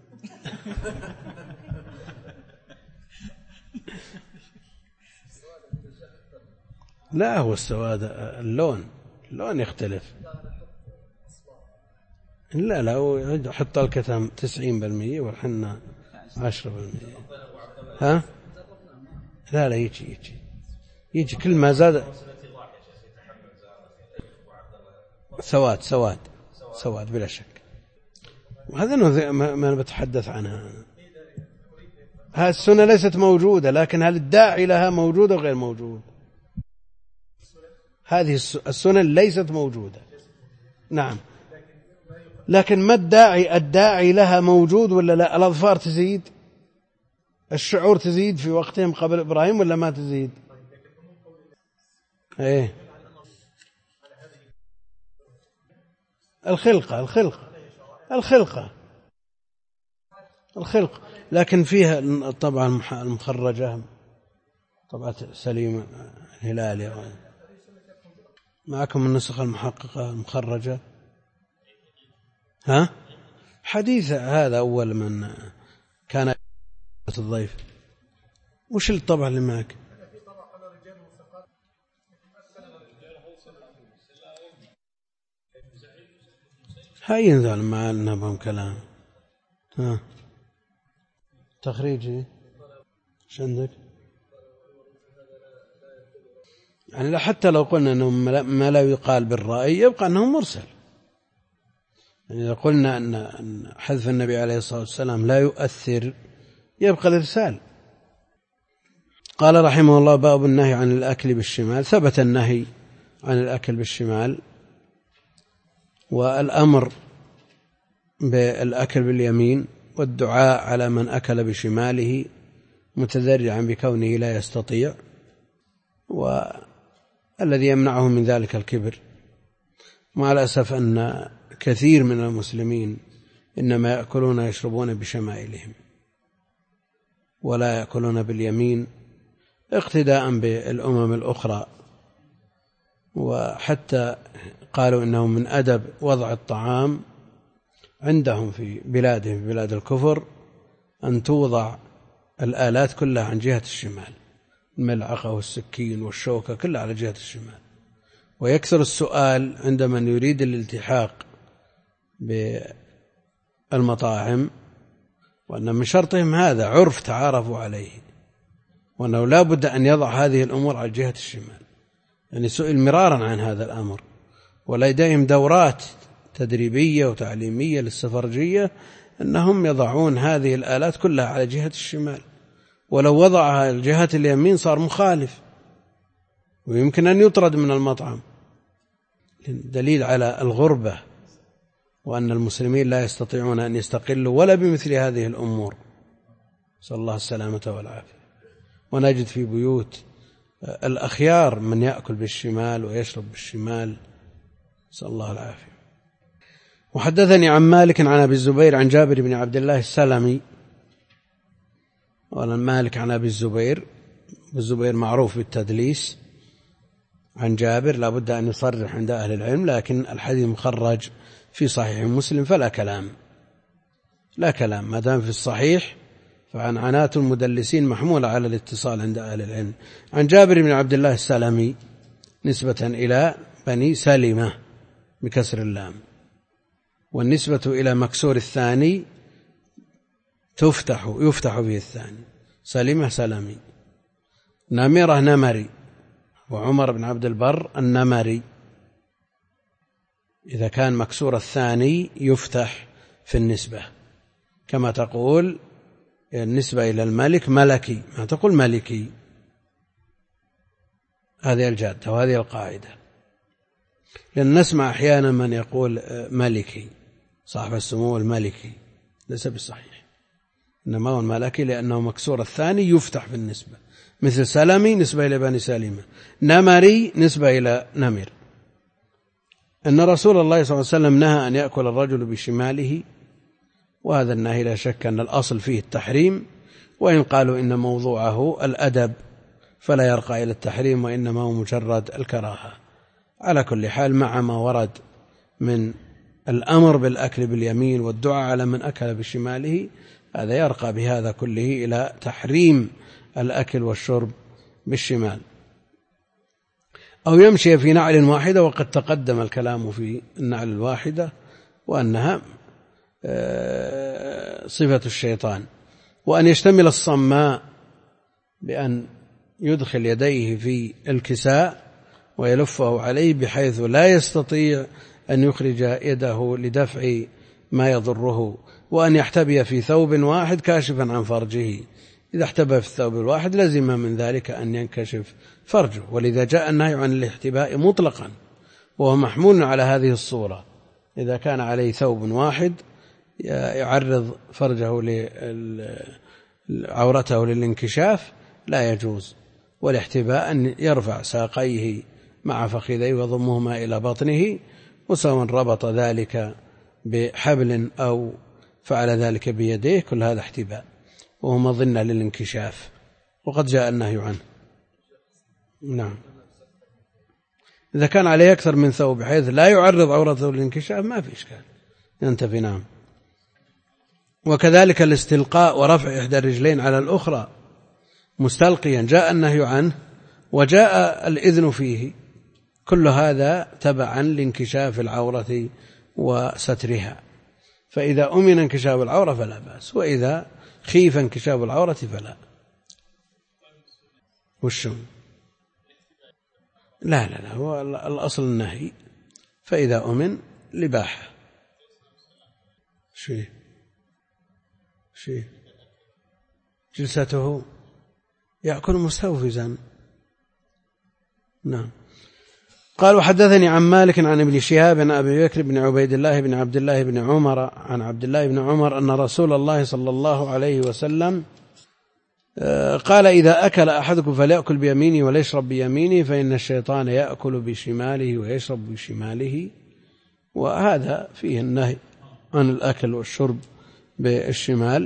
لا، هو السواد اللون يختلف. لا حط الكتم 90% والحنة 10%. ها؟ لا يجي كل ما زاد سواد بلا شك. وهذا ما بتحدث عنها. هذه السنة ليست موجودة، لكن هل الداعي لها موجود أو غير موجود؟ هذه السنة ليست موجودة، نعم، لكن ما الداعي لها موجود ولا لا؟ الأظفار تزيد، الشعور تزيد في وقتهم قبل إبراهيم ولا ما تزيد؟ ايه، الخلقة، لكن فيها طبعا المخرجة، طبعا سليم الهلالي. معكم النسخ المحققة المخرجة؟ ها؟ حديث هذا أول من كان الضيف. وش الطبع اللي معك؟ هاي ينزل مع النبهم كلام. ها؟ تخريجي ايش عندك؟ يعني حتى لو قلنا أنه ما لا يقال بالرأي يبقى أنه مرسل. يعني إذا قلنا أن حذف النبي عليه الصلاة والسلام لا يؤثر يبقى الإرسال. قال رحمه الله: باب النهي عن الأكل بالشمال. ثبت النهي عن الأكل بالشمال والأمر بالأكل باليمين والدعاء على من أكل بشماله متذرعا بكونه لا يستطيع، والذي يمنعه من ذلك الكبر. مع الأسف أن كثير من المسلمين إنما يأكلون ويشربون بشمائلهم ولا يأكلون باليمين اقتداء بالأمم الأخرى، وحتى قالوا إنه من أدب وضع الطعام عندهم في بلادهم في بلاد الكفر أن توضع الآلات كلها عن جهة الشمال، الملعقة والسكين والشوكة كلها على جهة الشمال. ويكثر السؤال عند من يريد الالتحاق بالمطاعم وأن من شرطهم هذا عرف تعارفوا عليه، وأنه لا بد أن يضع هذه الأمور على جهة الشمال. يعني سئل مرارا عن هذا الأمر، ولديهم دورات تدريبية وتعليمية للسفرجية أنهم يضعون هذه الآلات كلها على جهة الشمال، ولو وضعها على جهة اليمين صار مخالف ويمكن أن يطرد من المطعم. دليل على الغربة وأن المسلمين لا يستطيعون أن يستقلوا ولا بمثل هذه الأمور، صلى الله السلامة والعافية. ونجد في بيوت الأخيار من يأكل بالشمال ويشرب بالشمال، صلى الله العافية. وحدثني عن مالك عن أبي الزبير عن جابر بن عبد الله السلمي. وأنا مالك عن أبي الزبير، الزبير معروف بالتدليس، عن جابر لا بد أن يصرح عند أهل العلم، لكن الحديث مخرج في صحيح مسلم فلا كلام، لا كلام ما دام في الصحيح، فعنعنات المدلسين محمولة على الاتصال عند أهل العلم. عن جابر بن عبد الله السلمي نسبة إلى بني سلمة بكسر اللام، والنسبة إلى مكسور الثاني يفتح به الثاني، سلمة سلمي. نمرة نمري، وعمر بن عبد البر النمري. إذا كان مكسور الثاني يفتح في النسبة، كما تقول النسبة إلى الملك ملكي، ما تقول ملكي. هذه الجادة وهذه القاعدة، لأن نسمع أحيانا من يقول ملكي صاحب السمو الملكي، ليس بالصحيح، إنما هو الملكي لأنه مكسور الثاني يفتح في النسبة، مثل سلمي نسبة إلى بني سلمة، نمري نسبة إلى نمر. أن رسول الله صلى الله عليه وسلم نهى أن يأكل الرجل بشماله، وهذا النهي لا شك أن الأصل فيه التحريم، وإن قالوا إن موضوعه الأدب فلا يرقى إلى التحريم، وإنما هو مجرد الكراهة. على كل حال مع ما ورد من الأمر بالأكل باليمين والدعاء على من أكل بشماله، هذا يرقى بهذا كله إلى تحريم الأكل والشرب بالشمال. أو يمشي في نعل واحدة، وقد تقدم الكلام في النعل الواحدة وأنها صفة الشيطان. وأن يشتمل الصماء بأن يدخل يديه في الكساء ويلفه عليه بحيث لا يستطيع أن يخرج يده لدفع ما يضره. وأن يحتبي في ثوب واحد كاشفا عن فرجه، إذا احتبى في الثوب الواحد لزم من ذلك أن ينكشف فرجه، ولذا جاء النهي عن الاحتباء مطلقا، وهو محمول على هذه الصورة. إذا كان عليه ثوب واحد يعرض فرجه عورته للانكشاف لا يجوز. والاحتباء أن يرفع ساقيه مع فخذيه وضمهما إلى بطنه، وسواء ربط ذلك بحبل أو فعل ذلك بيديه، كل هذا احتباء وهو مظنة للانكشاف، وقد جاء النهي عنه. نعم، إذا كان عليه أكثر من ثوب بحيث لا يعرض عورته للانكشاف ما في إشكال، ينتفي. نعم. وكذلك الاستلقاء ورفع إحدى الرجلين على الأخرى مستلقيا، جاء النهي عنه وجاء الإذن فيه، كل هذا تبعا لانكشاف العورة وسترها. فإذا أمن انكشاف العورة فلا بأس، وإذا خيف انكشاف العورة فلا. والشم لا هو الأصل النهي، فإذا أمن الإباحة. شيء جلسته يأكل مستوفزا. نعم. قال وحدثني عن مالك عن ابن شهاب عن أبي بكر بن عبيد الله بن عبد الله بن عمر عن عبد الله بن عمر أن رسول الله صلى الله عليه وسلم قال إذا أكل أحدكم فليأكل بيمينه وليشرب بيمينه فإن الشيطان يأكل بشماله ويشرب بشماله. وهذا فيه النهي عن الأكل والشرب بالشمال،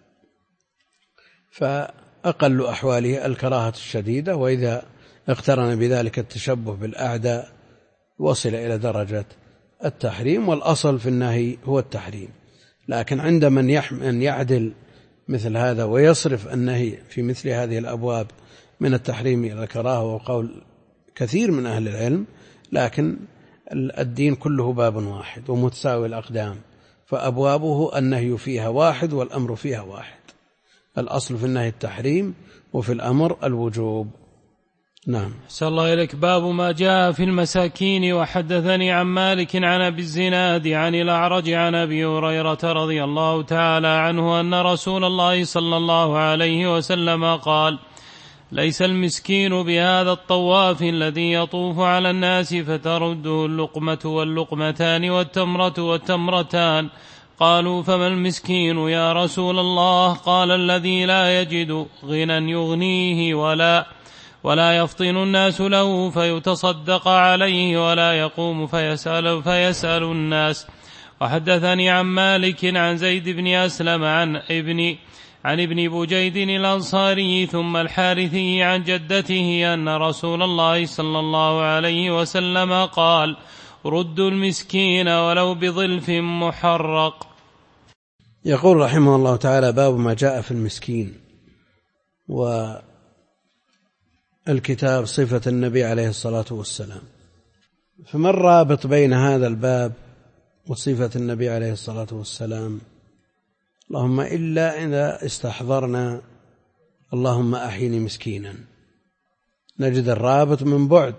فأقل أحواله الكراهة الشديدة، وإذا اقترن بذلك التشبه بالأعداء وصل إلى درجة التحريم، والأصل في النهي هو التحريم. لكن عند من يعدل مثل هذا ويصرف النهي في مثل هذه الأبواب من التحريم إلى الكراهة، وقول كثير من أهل العلم، لكن الدين كله باب واحد ومتساوي الأقدام، فأبوابه النهي فيها واحد والأمر فيها واحد. الأصل في النهي التحريم وفي الأمر الوجوب. نعم. أحسن الله إليك. باب ما جاء في المساكين. وحدثني عن مالك عن أبي الزناد عن الأعرج عن أبي هريرة رضي الله تعالى عنه أن رسول الله صلى الله عليه وسلم قال: ليس المسكين بهذا الطواف الذي يطوف على الناس فترده اللقمة واللقمتان والتمرة والتمرتان. قالوا: فما المسكين يا رسول الله؟ قال: الذي لا يجد غنى يغنيه ولا يفطن الناس له فيتصدق عليه ولا يقوم فيسأل الناس. وحدثني عن مالك عن زيد بن أسلم عن ابن بجيد الأنصاري ثم الحارثي عن جدته أن رسول الله صلى الله عليه وسلم قال: ردوا المسكين ولو بظلف محرق. يقول رحمه الله تعالى: باب ما جاء في المسكين. والكتاب صفة النبي عليه الصلاة والسلام، فما الرابط بين هذا الباب وصفة النبي عليه الصلاة والسلام؟ اللهم إلا إذا استحضرنا اللهم أحيني مسكينا، نجد الرابط من بعد.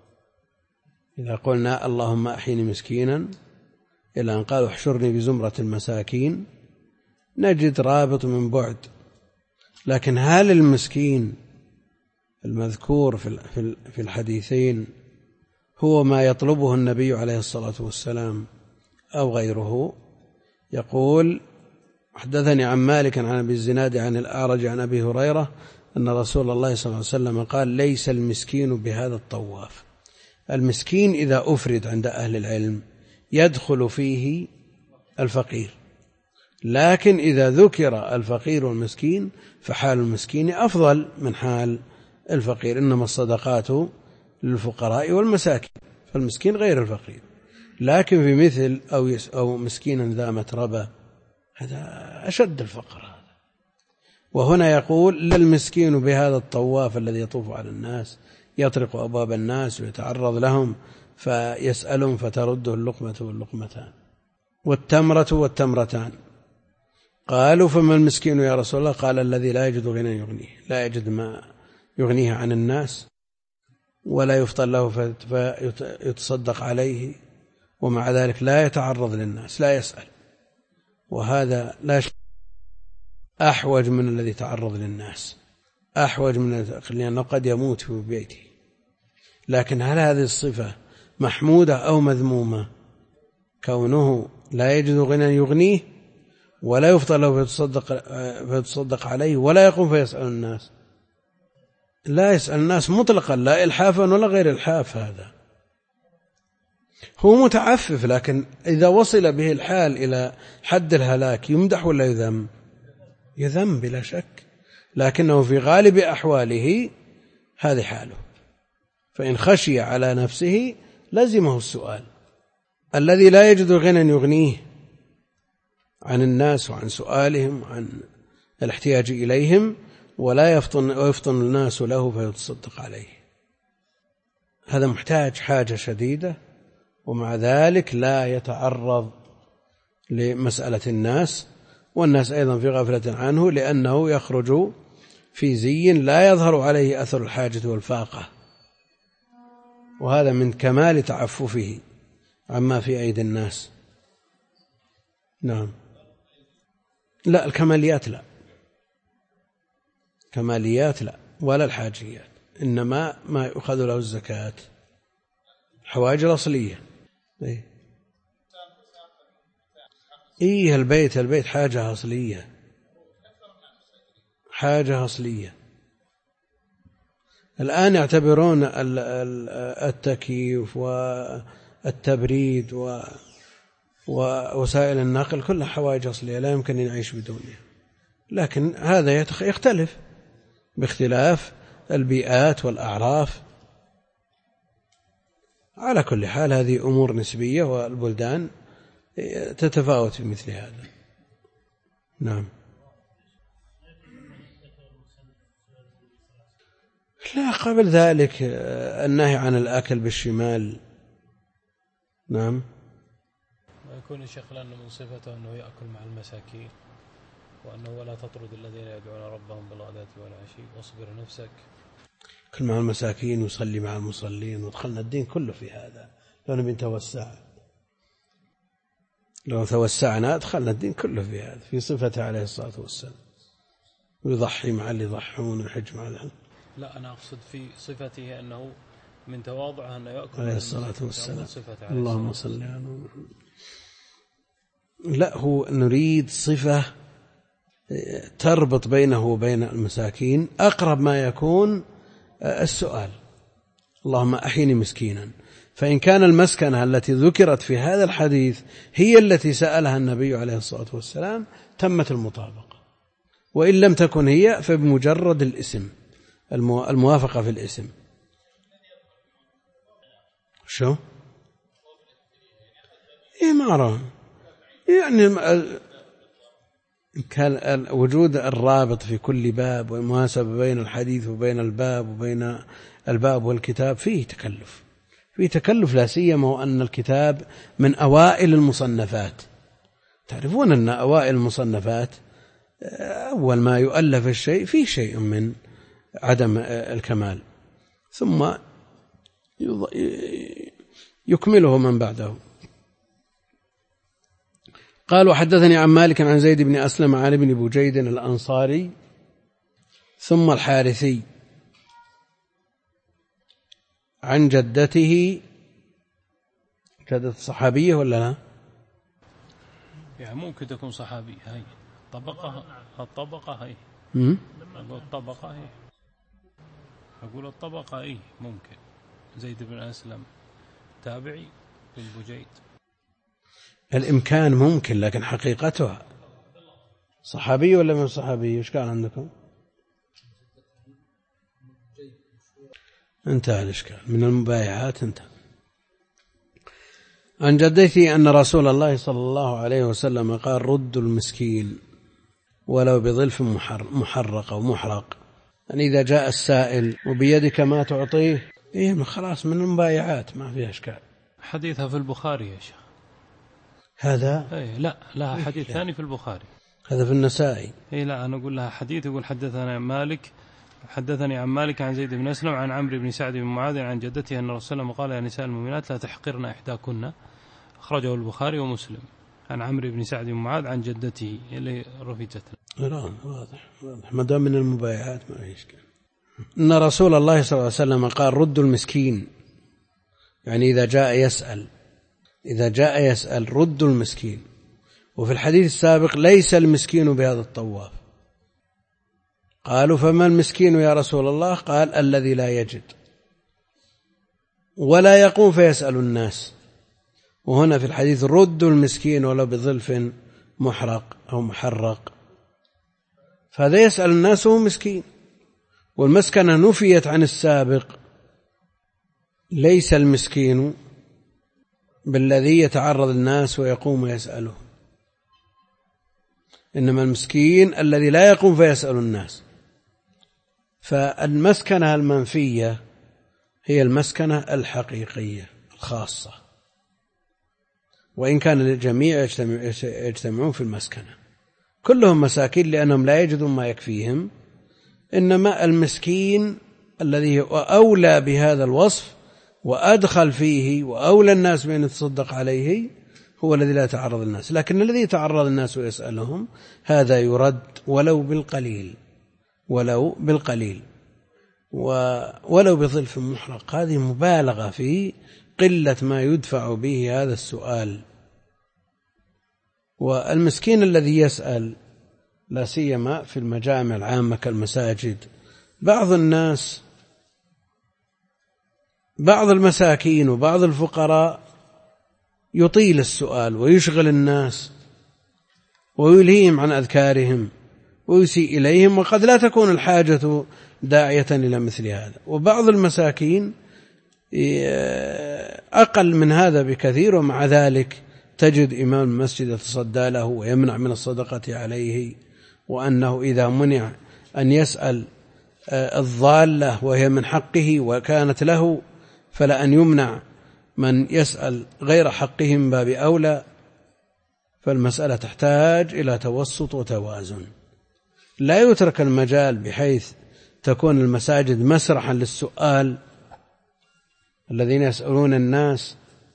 إذا قلنا اللهم أحيني مسكينا إلى أن قال احشرني بزمرة المساكين، نجد رابط من بعد. لكن هل المسكين المذكور في الحديثين هو ما يطلبه النبي عليه الصلاة والسلام أو غيره؟ يقول: حدثني عن مالك عن أبي الزناد عن الأعرج عن أبي هريرة أن رسول الله صلى الله عليه وسلم قال: ليس المسكين بهذا الطواف. المسكين إذا أفرد عند أهل العلم يدخل فيه الفقير، لكن إذا ذكر الفقير والمسكين فحال المسكين أفضل من حال الفقير. إنما الصدقات للفقراء والمساكين، فالمسكين غير الفقير. لكن في مثل أو مسكينا ذا متربة، هذا أشد الفقر هذا. وهنا يقول: لا المسكين بهذا الطواف الذي يطوف على الناس يطرق أبواب الناس ويتعرض لهم فيسألهم فترده اللقمة واللقمتان والتمرة والتمرتان. قالوا: فما المسكين يا رسول الله؟ قال: الذي لا يجد غنى يغنيه، لا يجد ما يغنيه عن الناس ولا يفطن له فيتصدق عليه، ومع ذلك لا يتعرض للناس، لا يسأل. وهذا لا شيء أحوج من الذي تعرض للناس، أحوج من لأنه قد يموت في بيته. لكن هل هذه الصفة محمودة أو مذمومة؟ كونه لا يجد غنى يغنيه ولا يفطن له فيتصدق عليه ولا يقوم فيسأل الناس، لا يسأل الناس مطلقا، لا إلحافا ولا غير إلحاف. هذا هو متعفف، لكن إذا وصل به الحال إلى حد الهلاك يمدح ولا يذم؟ يذم بلا شك، لكنه في غالب أحواله هذه حاله. فإن خشي على نفسه لزمه السؤال. الذي لا يجد غنى يغنيه عن الناس وعن سؤالهم وعن الاحتياج إليهم ولا يفطن الناس له فيتصدق عليه، هذا محتاج حاجة شديدة، ومع ذلك لا يتعرض لمسألة الناس، والناس أيضا في غفلة عنه، لأنه يخرج في زي لا يظهر عليه أثر الحاجة والفاقة. وهذا من كمال تعففه عما في أيدي الناس. نعم. لا، الكماليات لا، كماليات لا، ولا الحاجيات، إنما ما يؤخذ له الزكاة الحوائج الأصلية. إيه البيت حاجة أصلية، حاجة أصلية. الآن يعتبرون التكييف والتبريد ووسائل النقل كلها حوائج أصلية لا يمكن أن يعيش بدونها، لكن هذا يختلف باختلاف البيئات والأعراف. على كل حال هذه أمور نسبية، والبلدان تتفاوت في مثل هذا. نعم. لا، قبل ذلك النهي عن الأكل بالشمال. نعم. ويكون الشيخ لأنه من صفته أنه يأكل مع المساكين، وأنه ولا تطرد الذين يدعون ربهم بالغداة والعشي واصبر نفسك. كل مع المساكين ويصلي مع المصلين، ودخلنا الدين كله في هذا. لو توسعنا دخلنا الدين كله في هذا، في صفته عليه الصلاة والسلام، ويضحي مع اللي يضحون ويحج مع الهم. لا، أنا أقصد في صفته أنه من تواضعه أنه يأكل عليه الصلاة والسلام. اللهم صل على محمد. لا، هو نريد صفة تربط بينه وبين المساكين، أقرب ما يكون السؤال اللهم أحيني مسكينا. فإن كان المسكنة التي ذكرت في هذا الحديث هي التي سألها النبي عليه الصلاة والسلام تمت المطابقة، وإن لم تكن هي فبمجرد الاسم، الموافقة في الاسم. شو؟ ما أرى يعني كان وجود الرابط في كل باب والمناسبة بين الحديث وبين الباب وبين الباب والكتاب فيه تكلف، لا سيما وأن الكتاب من أوائل المصنفات. تعرفون أن أوائل المصنفات أول ما يؤلف الشيء فيه شيء من عدم الكمال، ثم يكمله من بعده. قال وحدثني عن مالك عن زيد بن أسلم عن ابن بجيد الأنصاري ثم الحارثي عن جدته. جدة صحابية ولا لا؟ يعني ممكن تكون صحابية. هاي الطبقة هاي. أقول الطبقة هاي ممكن زيد بن أسلم تابعي بن بجيد. الإمكان ممكن، لكن حقيقتها صحابي ولا من صحابي؟ إيش كان عندكم؟ انتهى الإشكال من المبايعات انتهى. عن جدتي أن رسول الله صلى الله عليه وسلم قال ردوا المسكين ولو بظلف محرق أو محرق. يعني إذا جاء السائل وبيدك ما تعطيه خلاص من المبايعات ما فيها إشكال. حديثها في البخاري يا شيخ هذا؟ لا حديث ثاني في البخاري، هذا في النسائي. لا أنا أقول لها حديث يقول حدثني عن مالك عن زيد بن أسلم عن عمرو بن سعد بن معاذ عن جدته أن الرسول صلى الله عليه وسلم قال يا نساء المؤمنات لا تحقرن إحداكن، أخرجه البخاري ومسلم. عن عمرو بن سعد بن معاذ عن جدته اللي رفيجتنا. واضح ما دام من المبايعات ما فيش كلام. إن رسول الله صلى الله عليه وسلم قال ردوا المسكين، يعني إذا جاء يسأل ردوا المسكين. وفي الحديث السابق ليس المسكين بهذا الطواف. قالوا فما المسكين يا رسول الله؟ قال الذي لا يجد ولا يقوم فيسأل الناس. وهنا في الحديث ردوا المسكين ولو بظلف محرق أو محرق، فهذا يسأل الناس وهو مسكين. والمسكنة نفيت عن السابق. ليس المسكين بالذي يتعرض الناس ويقوم ويسأله، إنما المسكين الذي لا يقوم فيسأل الناس. فالمسكنة المنفية هي المسكنة الحقيقية الخاصة، وإن كان الجميع يجتمعون في المسكنة كلهم مساكين لأنهم لا يجدون ما يكفيهم، إنما المسكين الذي هو أولى بهذا الوصف وأدخل فيه وأولى الناس بأن يتصدق عليه هو الذي لا يتعرض الناس. لكن الذي يتعرض الناس ويسألهم هذا يرد ولو بالقليل، ولو بظلف محرق. هذه مبالغة في قلة ما يدفع به هذا السؤال. والمسكين الذي يسأل لا سيما في المجامع العامة كالمساجد، بعض الناس، بعض المساكين وبعض الفقراء يطيل السؤال ويشغل الناس ويلهيهم عن أذكارهم ويسيء إليهم، وقد لا تكون الحاجة داعية إلى مثل هذا. وبعض المساكين أقل من هذا بكثير، ومع ذلك تجد إمام المسجد يتصدى له ويمنع من الصدقة عليه، وأنه إذا منع أن يسأل الضالة وهي من حقه وكانت له فلأن يمنع من يسأل غير حقه من باب أولى. فالمسألة تحتاج إلى توسط وتوازن، لا يترك المجال بحيث تكون المساجد مسرحا للسؤال الذين يسألون الناس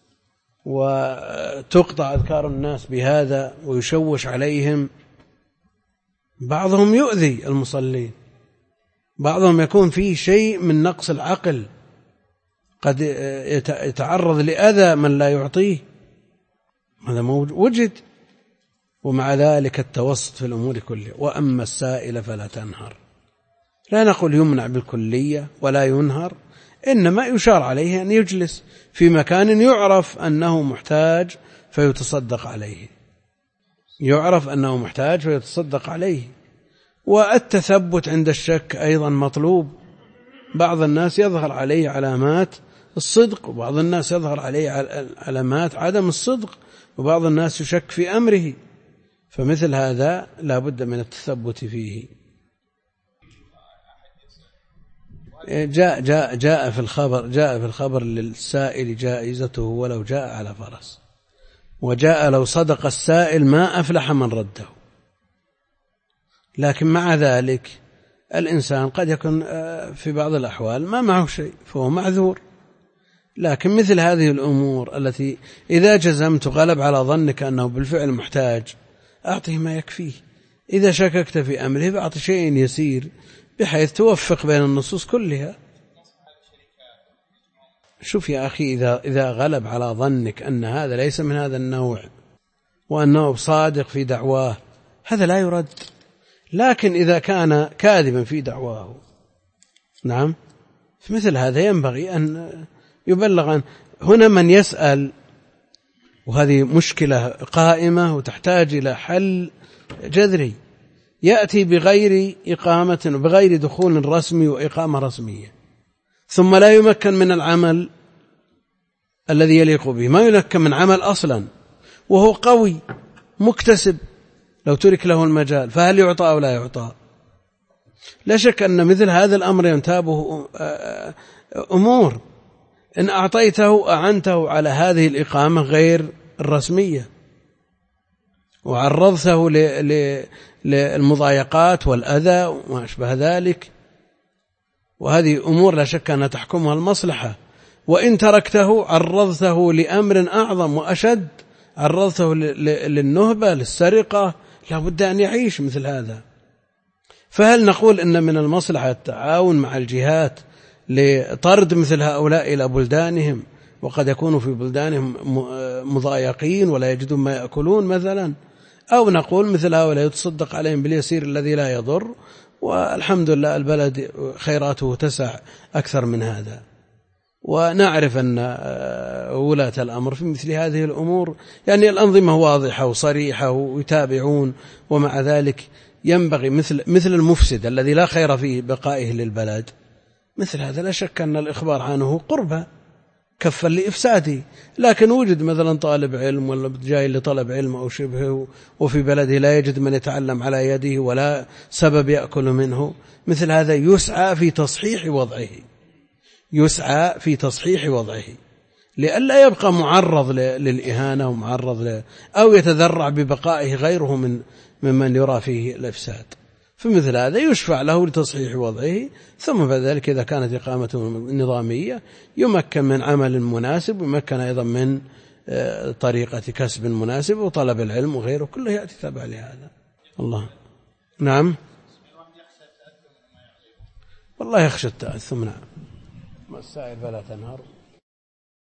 وتقطع أذكار الناس بهذا ويشوش عليهم. بعضهم يؤذي المصلين، بعضهم يكون فيه شيء من نقص العقل، قد يتعرض لأذى من لا يعطيه، هذا وجد. ومع ذلك التوسط في الأمور كلها. وأما السائل فلا تنهر، لا نقول يمنع بالكلية ولا ينهر، إنما يشار عليه أن يجلس في مكان يعرف أنه محتاج فيتصدق عليه، يعرف أنه محتاج فيتصدق عليه. والتثبت عند الشك أيضا مطلوب. بعض الناس يظهر عليه علامات الصدق، وبعض الناس يظهر عليه علامات عدم الصدق، وبعض الناس يشك في أمره، فمثل هذا لا بد من التثبت فيه. جاء في الخبر للسائل جائزته ولو جاء على فرس، وجاء لو صدق السائل ما أفلح من رده. لكن مع ذلك الإنسان قد يكون في بعض الأحوال ما معه شيء فهو معذور. لكن مثل هذه الأمور التي إذا جزمت غلب على ظنك أنه بالفعل محتاج أعطيه ما يكفيه. إذا شككت في أمره فأعطي شيء يسير بحيث توفق بين النصوص كلها. شوف يا أخي، إذا غلب على ظنك أن هذا ليس من هذا النوع وأنه صادق في دعواه هذا لا يرد. لكن إذا كان كاذبا في دعواه نعم فمثل هذا ينبغي أن يبلغ عنه. هنا من يسأل، وهذه مشكلة قائمة وتحتاج إلى حل جذري، يأتي بغير إقامة وبغير دخول رسمي وإقامة رسمية، ثم لا يمكن من العمل الذي يليق به، ما يمكن من عمل أصلا، وهو قوي مكتسب لو ترك له المجال، فهل يعطى أو لا يعطى؟ لا شك أن مثل هذا الأمر ينتابه أمور. إن أعطيته أعنته على هذه الإقامة غير الرسمية وعرضته للمضايقات والأذى وما أشبه ذلك، وهذه أمور لا شك أنها تحكمها المصلحة. وإن تركته عرضته لأمر أعظم وأشد، عرضته للنهبة للسرقة، لا بد أن يعيش مثل هذا. فهل نقول إن من المصلحة التعاون مع الجهات لطرد مثل هؤلاء إلى بلدانهم، وقد يكونوا في بلدانهم مضايقين ولا يجدون ما يأكلون مثلا، أو نقول مثل هؤلاء يتصدق عليهم باليسير الذي لا يضر، والحمد لله البلد خيراته تسع أكثر من هذا. ونعرف أن ولاة الأمر في مثل هذه الأمور يعني الأنظمة واضحة وصريحة ويتابعون، ومع ذلك ينبغي مثل المفسد الذي لا خير فيه بقائه للبلد، مثل هذا لا شك أن الإخبار عنه قربة كفا لإفساده. لكن وجد مثلا طالب علم ولا جاي لطلب علم أو شبهه وفي بلده لا يجد من يتعلم على يده ولا سبب يأكل منه، مثل هذا يسعى في تصحيح وضعه، يسعى في تصحيح وضعه لئلا يبقى معرض للإهانة ومعرض أو يتذرع ببقائه غيره ممن يرى فيه الإفساد. فمثل هذا يشفع له لتصحيح وضعه، ثم بعد ذلك إذا كانت إقامته نظامية يمكن من عمل مناسب، ويمكن أيضا من طريقة كسب مناسب وطلب العلم وغيره، كله يأتي تبع لهذا. الله. نعم والله يخشى التأثم. نعم. السائل فلا تنهر.